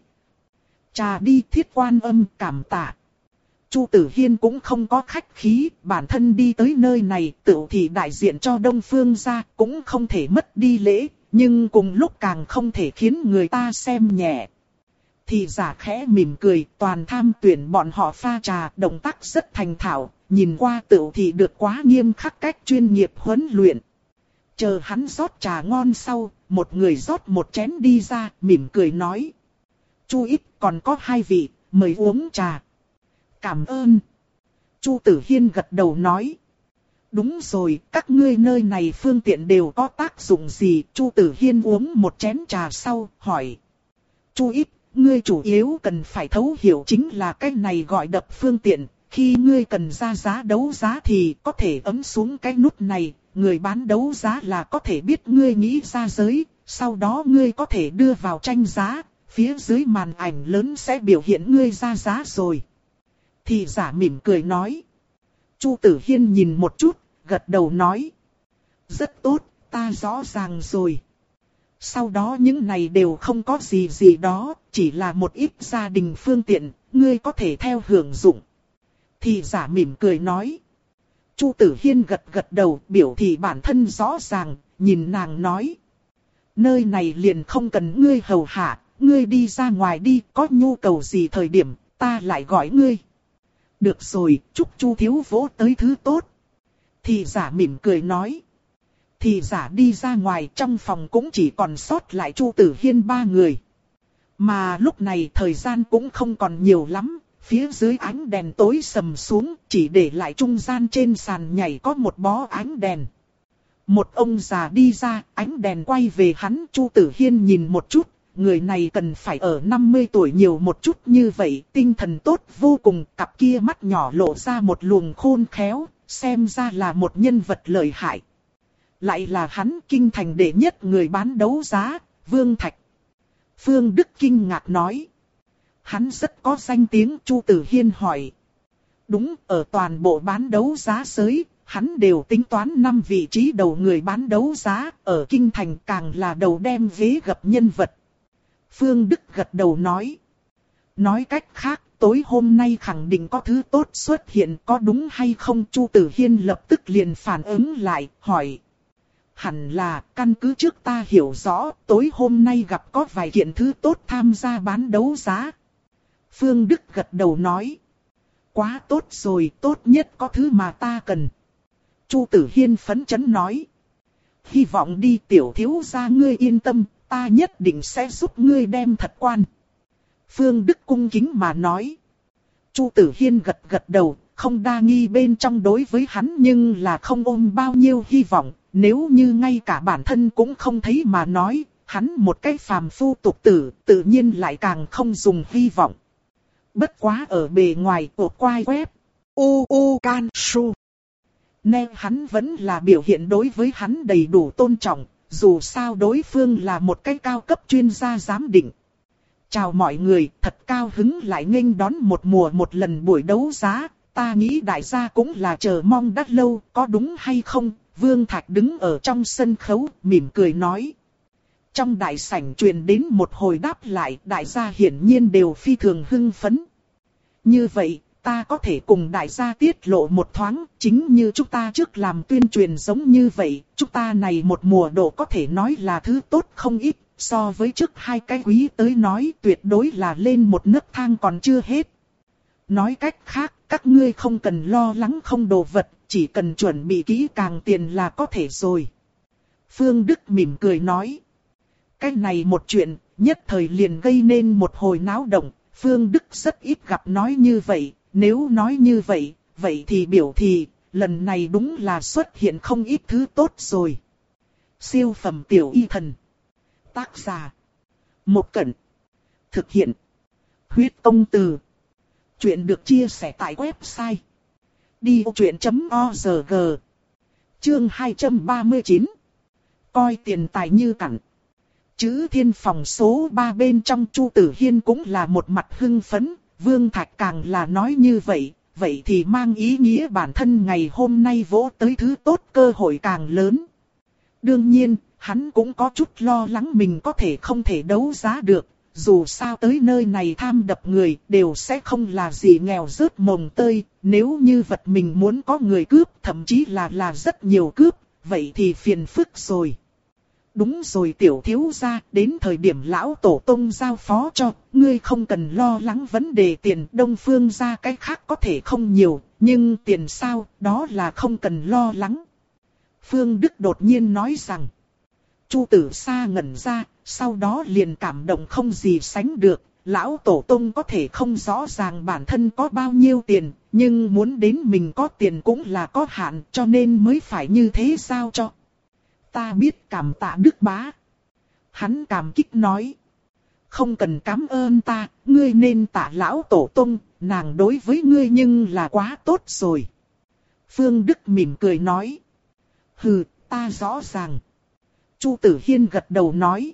Trà đi, Thiết Quan Âm, cảm tạ. Chu Tử Hiên cũng không có khách khí, bản thân đi tới nơi này, tựu thì đại diện cho Đông Phương gia, cũng không thể mất đi lễ, nhưng cùng lúc càng không thể khiến người ta xem nhẹ. Thị giả khẽ mỉm cười, toàn tham tuyển bọn họ pha trà, động tác rất thành thạo, nhìn qua tựu thì được quá nghiêm khắc cách chuyên nghiệp huấn luyện. Chờ hắn rót trà ngon sau, một người rót một chén đi ra, mỉm cười nói. Chu Ít, còn có hai vị, mời uống trà. Cảm ơn. Chu Tử Hiên gật đầu nói. Đúng rồi, các ngươi nơi này phương tiện đều có tác dụng gì? Chu Tử Hiên uống một chén trà sau, hỏi. Chu Ít, ngươi chủ yếu cần phải thấu hiểu chính là cái này gọi đập phương tiện. Khi ngươi cần ra giá đấu giá thì có thể ấn xuống cái nút này, người bán đấu giá là có thể biết ngươi nghĩ ra giới, sau đó ngươi có thể đưa vào tranh giá, phía dưới màn ảnh lớn sẽ biểu hiện ngươi ra giá rồi. Thị giả mỉm cười nói. Chu Tử Hiên nhìn một chút, gật đầu nói. Rất tốt, ta rõ ràng rồi. Sau đó những này đều không có gì gì đó, chỉ là một ít gia đình phương tiện, ngươi có thể theo hưởng dụng. Thị giả mỉm cười nói. Chu Tử Hiên gật gật đầu, biểu thị bản thân rõ ràng, nhìn nàng nói. Nơi này liền không cần ngươi hầu hạ, ngươi đi ra ngoài đi, có nhu cầu gì thời điểm, ta lại gọi ngươi. Được rồi, chúc Chu thiếu vỗ tới thứ tốt. Thị giả mỉm cười nói. Thị giả đi ra ngoài, trong phòng cũng chỉ còn sót lại Chu Tử Hiên ba người. Mà lúc này thời gian cũng không còn nhiều lắm, phía dưới ánh đèn tối sầm xuống, chỉ để lại trung gian trên sàn nhảy có một bó ánh đèn. Một ông già đi ra, ánh đèn quay về hắn, Chu Tử Hiên nhìn một chút. Người này cần phải ở năm mươi tuổi nhiều một chút như vậy, tinh thần tốt vô cùng, cặp kia mắt nhỏ lộ ra một luồng khôn khéo, xem ra là một nhân vật lợi hại. Lại là hắn, kinh thành đệ nhất người bán đấu giá, Vương Thạch. Phương Đức kinh ngạc nói. Hắn rất có danh tiếng. Chu Tử Hiên hỏi. Đúng, ở toàn bộ bán đấu giá giới, hắn đều tính toán năm vị trí đầu người bán đấu giá, ở kinh thành càng là đầu đem ghế gặp nhân vật. Phương Đức gật đầu nói. Nói cách khác, tối hôm nay khẳng định có thứ tốt xuất hiện, có đúng hay không? Chu Tử Hiên lập tức liền phản ứng lại, hỏi. Hẳn là, căn cứ trước ta hiểu rõ, tối hôm nay gặp có vài kiện thứ tốt tham gia bán đấu giá. Phương Đức gật đầu nói. Quá tốt rồi, tốt nhất có thứ mà ta cần. Chu Tử Hiên phấn chấn nói. Hy vọng đi tiểu thiếu gia ngươi yên tâm, ta nhất định sẽ giúp ngươi đem thật quan. Phương Đức cung kính mà nói. Chu Tử Hiên gật gật đầu, không đa nghi bên trong đối với hắn nhưng là không ôm bao nhiêu hy vọng. Nếu như ngay cả bản thân cũng không thấy mà nói, hắn một cái phàm phu tục tử, tự nhiên lại càng không dùng hy vọng. Bất quá ở bề ngoài của quai web, u u can su. Nên hắn vẫn là biểu hiện đối với hắn đầy đủ tôn trọng, dù sao đối phương là một cái cao cấp chuyên gia giám định. Chào mọi người, thật cao hứng lại nghênh đón một mùa một lần buổi đấu giá, ta nghĩ đại gia cũng là chờ mong đã lâu, có đúng hay không? Vương Thạch đứng ở trong sân khấu, mỉm cười nói. Trong đại sảnh truyền đến một hồi đáp lại, đại gia hiển nhiên đều phi thường hưng phấn. Như vậy, ta có thể cùng đại gia tiết lộ một thoáng, chính như chúng ta trước làm tuyên truyền giống như vậy, chúng ta này một mùa độ có thể nói là thứ tốt không ít, so với trước hai cái quý tới nói tuyệt đối là lên một nấc thang còn chưa hết. Nói cách khác, các ngươi không cần lo lắng không đồ vật, chỉ cần chuẩn bị kỹ càng tiền là có thể rồi. Phương Đức mỉm cười nói. Cái này một chuyện, nhất thời liền gây nên một hồi náo động. Phương Đức rất ít gặp nói như vậy, nếu nói như vậy, vậy thì biểu thị, lần này đúng là xuất hiện không ít thứ tốt rồi. Siêu phẩm tiểu y thần. Tác giả. Một Cẩn. Thực hiện. Huyết Công Từ. Chuyện được chia sẻ tại website đi ô truyện chấm org. Chương hai trăm ba mươi chín. Coi tiền tài như cặn. Chữ thiên phòng số ba bên trong Chu Tử Hiên cũng là một mặt hưng phấn, Vương Thạch càng là nói như vậy, vậy thì mang ý nghĩa bản thân ngày hôm nay vỗ tới thứ tốt cơ hội càng lớn. Đương nhiên, hắn cũng có chút lo lắng mình có thể không thể đấu giá được, dù sao tới nơi này tham đập người đều sẽ không là gì nghèo rớt mồng tơi, nếu như vật mình muốn có người cướp, thậm chí là là rất nhiều cướp, vậy thì phiền phức rồi. Đúng rồi tiểu thiếu gia, đến thời điểm lão tổ tông giao phó cho, ngươi không cần lo lắng vấn đề tiền. Đông Phương gia cái khác có thể không nhiều, nhưng tiền sao, đó là không cần lo lắng. Phương Đức đột nhiên nói rằng. Chu Tử Sa ngẩn ra, sau đó liền cảm động không gì sánh được. Lão tổ tông có thể không rõ ràng bản thân có bao nhiêu tiền, nhưng muốn đến mình có tiền cũng là có hạn, cho nên mới phải như thế sao cho. Ta biết cảm tạ Đức bá. Hắn cảm kích nói. Không cần cảm ơn ta, ngươi nên tạ lão tổ tông, nàng đối với ngươi nhưng là quá tốt rồi. Phương Đức mỉm cười nói. Hừ, ta rõ ràng. Chu Tử Hiên gật đầu nói.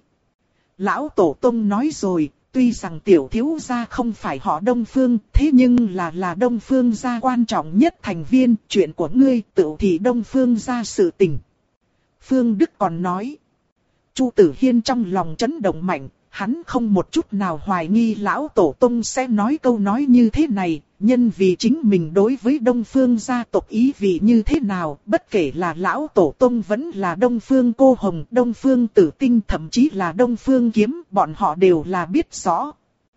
Lão tổ tông nói rồi, tuy rằng tiểu thiếu gia không phải họ Đông Phương, thế nhưng là là Đông Phương gia quan trọng nhất thành viên, chuyện của ngươi tự thì Đông Phương gia sự tình. Phương Đức còn nói. Chu Tử Hiên trong lòng chấn động mạnh, hắn không một chút nào hoài nghi lão tổ tông sẽ nói câu nói như thế này, nhân vì chính mình đối với Đông Phương gia tộc ý vị như thế nào, bất kể là lão tổ tông vẫn là Đông Phương cô hồng, Đông Phương tử tinh, thậm chí là Đông Phương kiếm, bọn họ đều là biết rõ.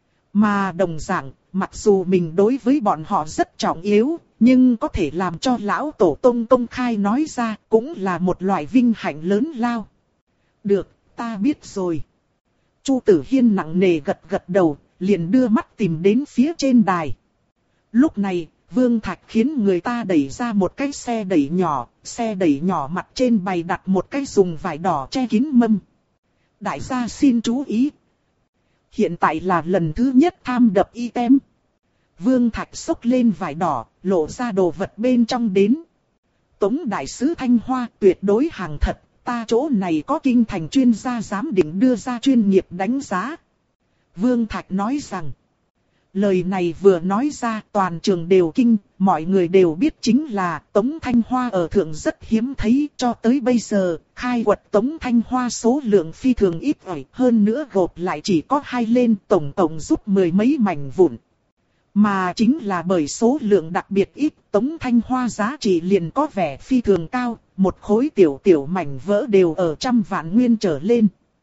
Mà đồng dạng, mặc dù mình đối với bọn họ rất trọng yếu, nhưng có thể làm cho lão tổ tông công khai nói ra cũng là một loại vinh hạnh lớn lao. Được, ta biết rồi. Chu Tử Hiên nặng nề gật gật đầu, liền đưa mắt tìm đến phía trên đài. Lúc này, Vương Thạch khiến người ta đẩy ra một cái xe đẩy nhỏ, xe đẩy nhỏ mặt trên bày đặt một cái dùng vải đỏ che kín mâm. Đại gia xin chú ý. Hiện tại là lần thứ nhất tham đập item. Vương Thạch xốc lên vải đỏ, lộ ra đồ vật bên trong đến. Tống đại sứ Thanh Hoa tuyệt đối hàng thật, ta chỗ này có kinh thành chuyên gia giám định đưa ra chuyên nghiệp đánh giá. Vương Thạch nói rằng, Lời này vừa nói ra toàn trường đều kinh, mọi người đều biết chính là Tống Thanh Hoa ở thượng rất hiếm thấy, cho tới bây giờ, khai quật Tống Thanh Hoa số lượng phi thường ít ỏi, hơn nữa gộp lại chỉ có hai lên, tổng tổng giúp mười mấy mảnh vụn. Mà chính là bởi số lượng đặc biệt ít, Tống Thanh Hoa giá trị liền có vẻ phi thường cao, một khối tiểu tiểu mảnh vỡ đều ở trăm vạn nguyên trở lên.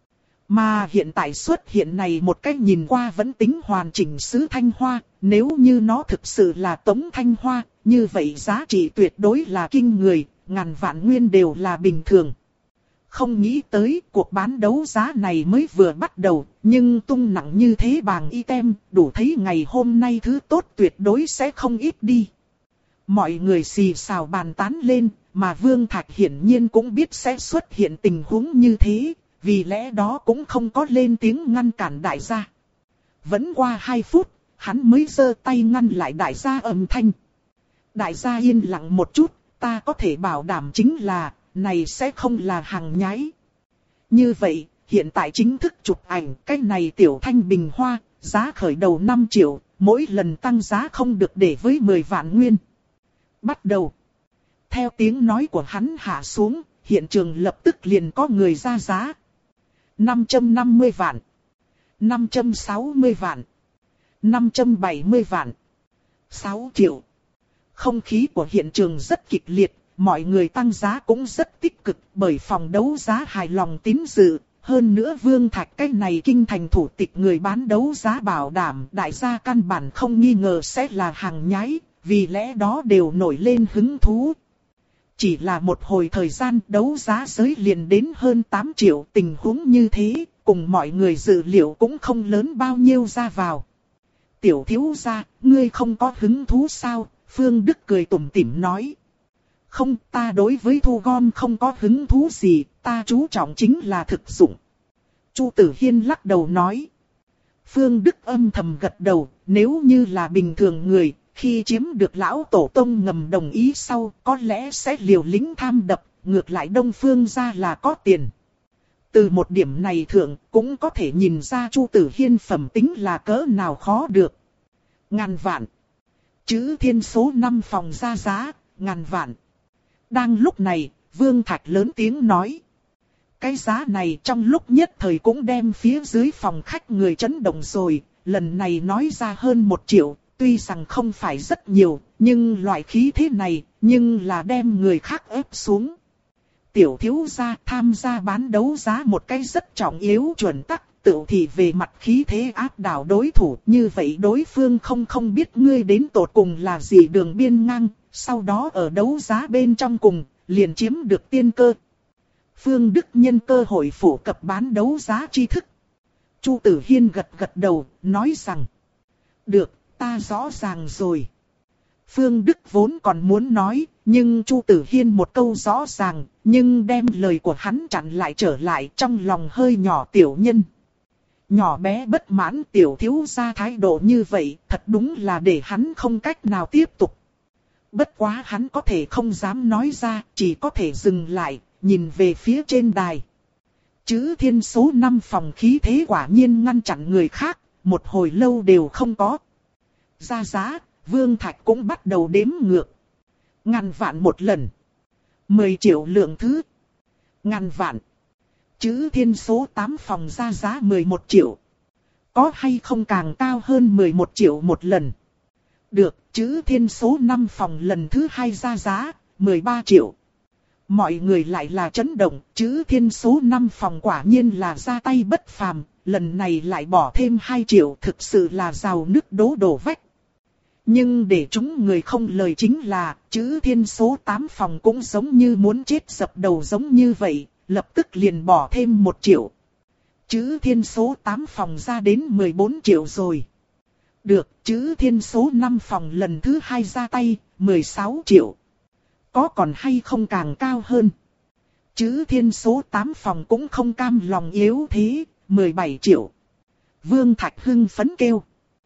Mà hiện tại xuất hiện này một cách nhìn qua vẫn tính hoàn chỉnh sứ Thanh Hoa, nếu như nó thực sự là Tống Thanh Hoa, như vậy giá trị tuyệt đối là kinh người, ngàn vạn nguyên đều là bình thường. Không nghĩ tới cuộc bán đấu giá này mới vừa bắt đầu, nhưng tung nặng như thế bảng item, đủ thấy ngày hôm nay thứ tốt tuyệt đối sẽ không ít đi. Mọi người xì xào bàn tán lên, mà Vương Thạch hiển nhiên cũng biết sẽ xuất hiện tình huống như thế, vì lẽ đó cũng không có lên tiếng ngăn cản đại gia. Vẫn qua hai phút, hắn mới giơ tay ngăn lại đại gia âm thanh. Đại gia yên lặng một chút, ta có thể bảo đảm chính là, này sẽ không là hàng nhái. Như vậy, hiện tại chính thức chụp ảnh, cái này tiểu thanh bình hoa, giá khởi đầu năm triệu, mỗi lần tăng giá không được để với mười vạn nguyên. Bắt đầu. Theo tiếng nói của hắn hạ xuống, hiện trường lập tức liền có người ra giá. năm trăm năm mươi vạn, năm trăm sáu mươi vạn, năm trăm bảy mươi vạn, sáu triệu. Không khí của hiện trường rất kịch liệt, mọi người tăng giá cũng rất tích cực bởi phòng đấu giá hài lòng tín dự. Hơn nữa Vương Thạch cái này kinh thành thủ tịch người bán đấu giá bảo đảm đại gia căn bản không nghi ngờ sẽ là hàng nhái, vì lẽ đó đều nổi lên hứng thú. Chỉ là một hồi thời gian đấu giá giới liền đến hơn tám triệu, tình huống như thế, cùng mọi người dự liệu cũng không lớn bao nhiêu ra vào. Tiểu thiếu gia, ngươi không có hứng thú sao? Phương Đức cười tủm tỉm nói. Không, ta đối với thu gom không có hứng thú gì, ta chú trọng chính là thực dụng. Chu Tử Hiên lắc đầu nói. Phương Đức âm thầm gật đầu, nếu như là bình thường người, khi chiếm được lão tổ tông ngầm đồng ý sau, có lẽ sẽ liều lĩnh tham đập, ngược lại Đông Phương gia là có tiền. Từ một điểm này thượng, cũng có thể nhìn ra Chu Tử Hiên phẩm tính là cỡ nào khó được. Ngàn vạn. Chữ thiên số năm phòng ra giá, ngàn vạn. Đang lúc này, Vương Thạch lớn tiếng nói. Cái giá này trong lúc nhất thời cũng đem phía dưới phòng khách người chấn động rồi, lần này nói ra hơn một triệu. Tuy rằng không phải rất nhiều, nhưng loại khí thế này, nhưng là đem người khác ép xuống. Tiểu thiếu gia tham gia bán đấu giá một cái rất trọng yếu chuẩn tắc, tự thì về mặt khí thế áp đảo đối thủ. Như vậy đối phương không không biết ngươi đến tột cùng là gì đường biên ngang, sau đó ở đấu giá bên trong cùng, liền chiếm được tiên cơ. Phương Đức nhân cơ hội phổ cập bán đấu giá tri thức. Chu Tử Hiên gật gật đầu, nói rằng. Được. Ta rõ ràng rồi. Phương Đức vốn còn muốn nói, nhưng Chu Tử Hiên một câu rõ ràng, nhưng đem lời của hắn chặn lại trở lại trong lòng hơi nhỏ tiểu nhân. Nhỏ bé bất mãn tiểu thiếu gia thái độ như vậy, thật đúng là để hắn không cách nào tiếp tục. Bất quá hắn có thể không dám nói ra, chỉ có thể dừng lại, nhìn về phía trên đài. Chữ thiên số năm phòng khí thế quả nhiên ngăn chặn người khác, một hồi lâu đều không có. Ra giá, Vương Thạch cũng bắt đầu đếm ngược. Ngàn vạn một lần. Mười triệu lượng thứ. Ngàn vạn. Chữ thiên số tám phòng ra giá mười một triệu. Có hay không càng cao hơn mười một triệu một lần. Được, chữ thiên số năm phòng lần thứ hai ra giá, mười ba triệu. Mọi người lại là chấn động, chữ thiên số năm phòng quả nhiên là ra tay bất phàm, lần này lại bỏ thêm hai triệu, thực sự là giàu nước đố đổ vách. Nhưng để chúng người không lời chính là, chữ thiên số tám phòng cũng giống như muốn chết dập đầu giống như vậy, lập tức liền bỏ thêm một triệu. Chữ thiên số tám phòng ra đến mười bốn triệu rồi. Được, chữ thiên số năm phòng lần thứ hai ra tay, mười sáu triệu. Có còn hay không càng cao hơn? Chữ thiên số tám phòng cũng không cam lòng yếu thế, mười bảy triệu. Vương Thạch hưng phấn kêu.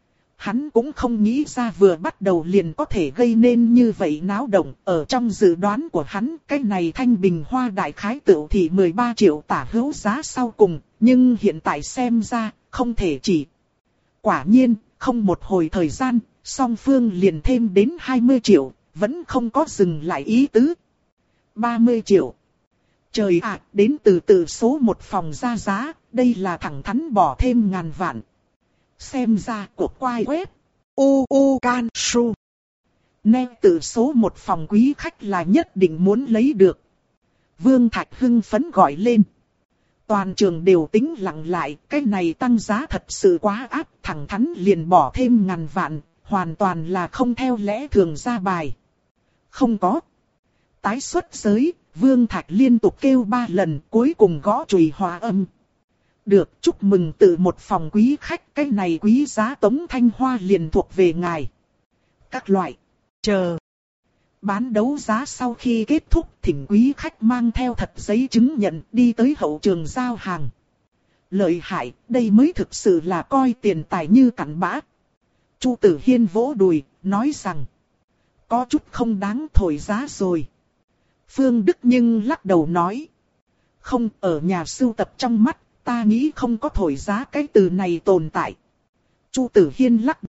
Hắn cũng không nghĩ ra vừa bắt đầu liền có thể gây nên như vậy náo động. Ở trong dự đoán của hắn, cái này thanh bình hoa đại khái tựu thì mười ba triệu tả hữu giá sau cùng. Nhưng hiện tại xem ra, không thể chỉ. Quả nhiên, không một hồi thời gian, song phương liền thêm đến hai mươi triệu, vẫn không có dừng lại ý tứ. ba mươi triệu. Trời ạ, đến từ từ số một phòng ra giá, đây là thẳng thắn bỏ thêm ngàn vạn. Xem ra cuộc quay web. U U Can Su. Nè từ số một phòng quý khách là nhất định muốn lấy được. Vương Thạch hưng phấn gọi lên. Toàn trường đều tĩnh lặng lại, cái này tăng giá thật sự quá áp, thẳng thắn liền bỏ thêm ngàn vạn, hoàn toàn là không theo lẽ thường ra bài. Không có. Tái xuất giới, Vương Thạch liên tục kêu ba lần, cuối cùng gõ chùy hòa âm. Được, chúc mừng từ một phòng quý khách, cái này quý giá Tống Thanh Hoa liền thuộc về ngài. Các loại. Chờ. Bán đấu giá sau khi kết thúc, thỉnh quý khách mang theo thật giấy chứng nhận đi tới hậu trường giao hàng. Lợi hại, đây mới thực sự là coi tiền tài như cặn bã. Chu Tử Hiên vỗ đùi, nói rằng. Có chút không đáng thổi giá rồi. Phương Đức nhưng lắc đầu nói. Không, ở nhà sưu tập trong mắt, ta nghĩ không có thổi giá cái từ này tồn tại. Chu Tử Hiên lắc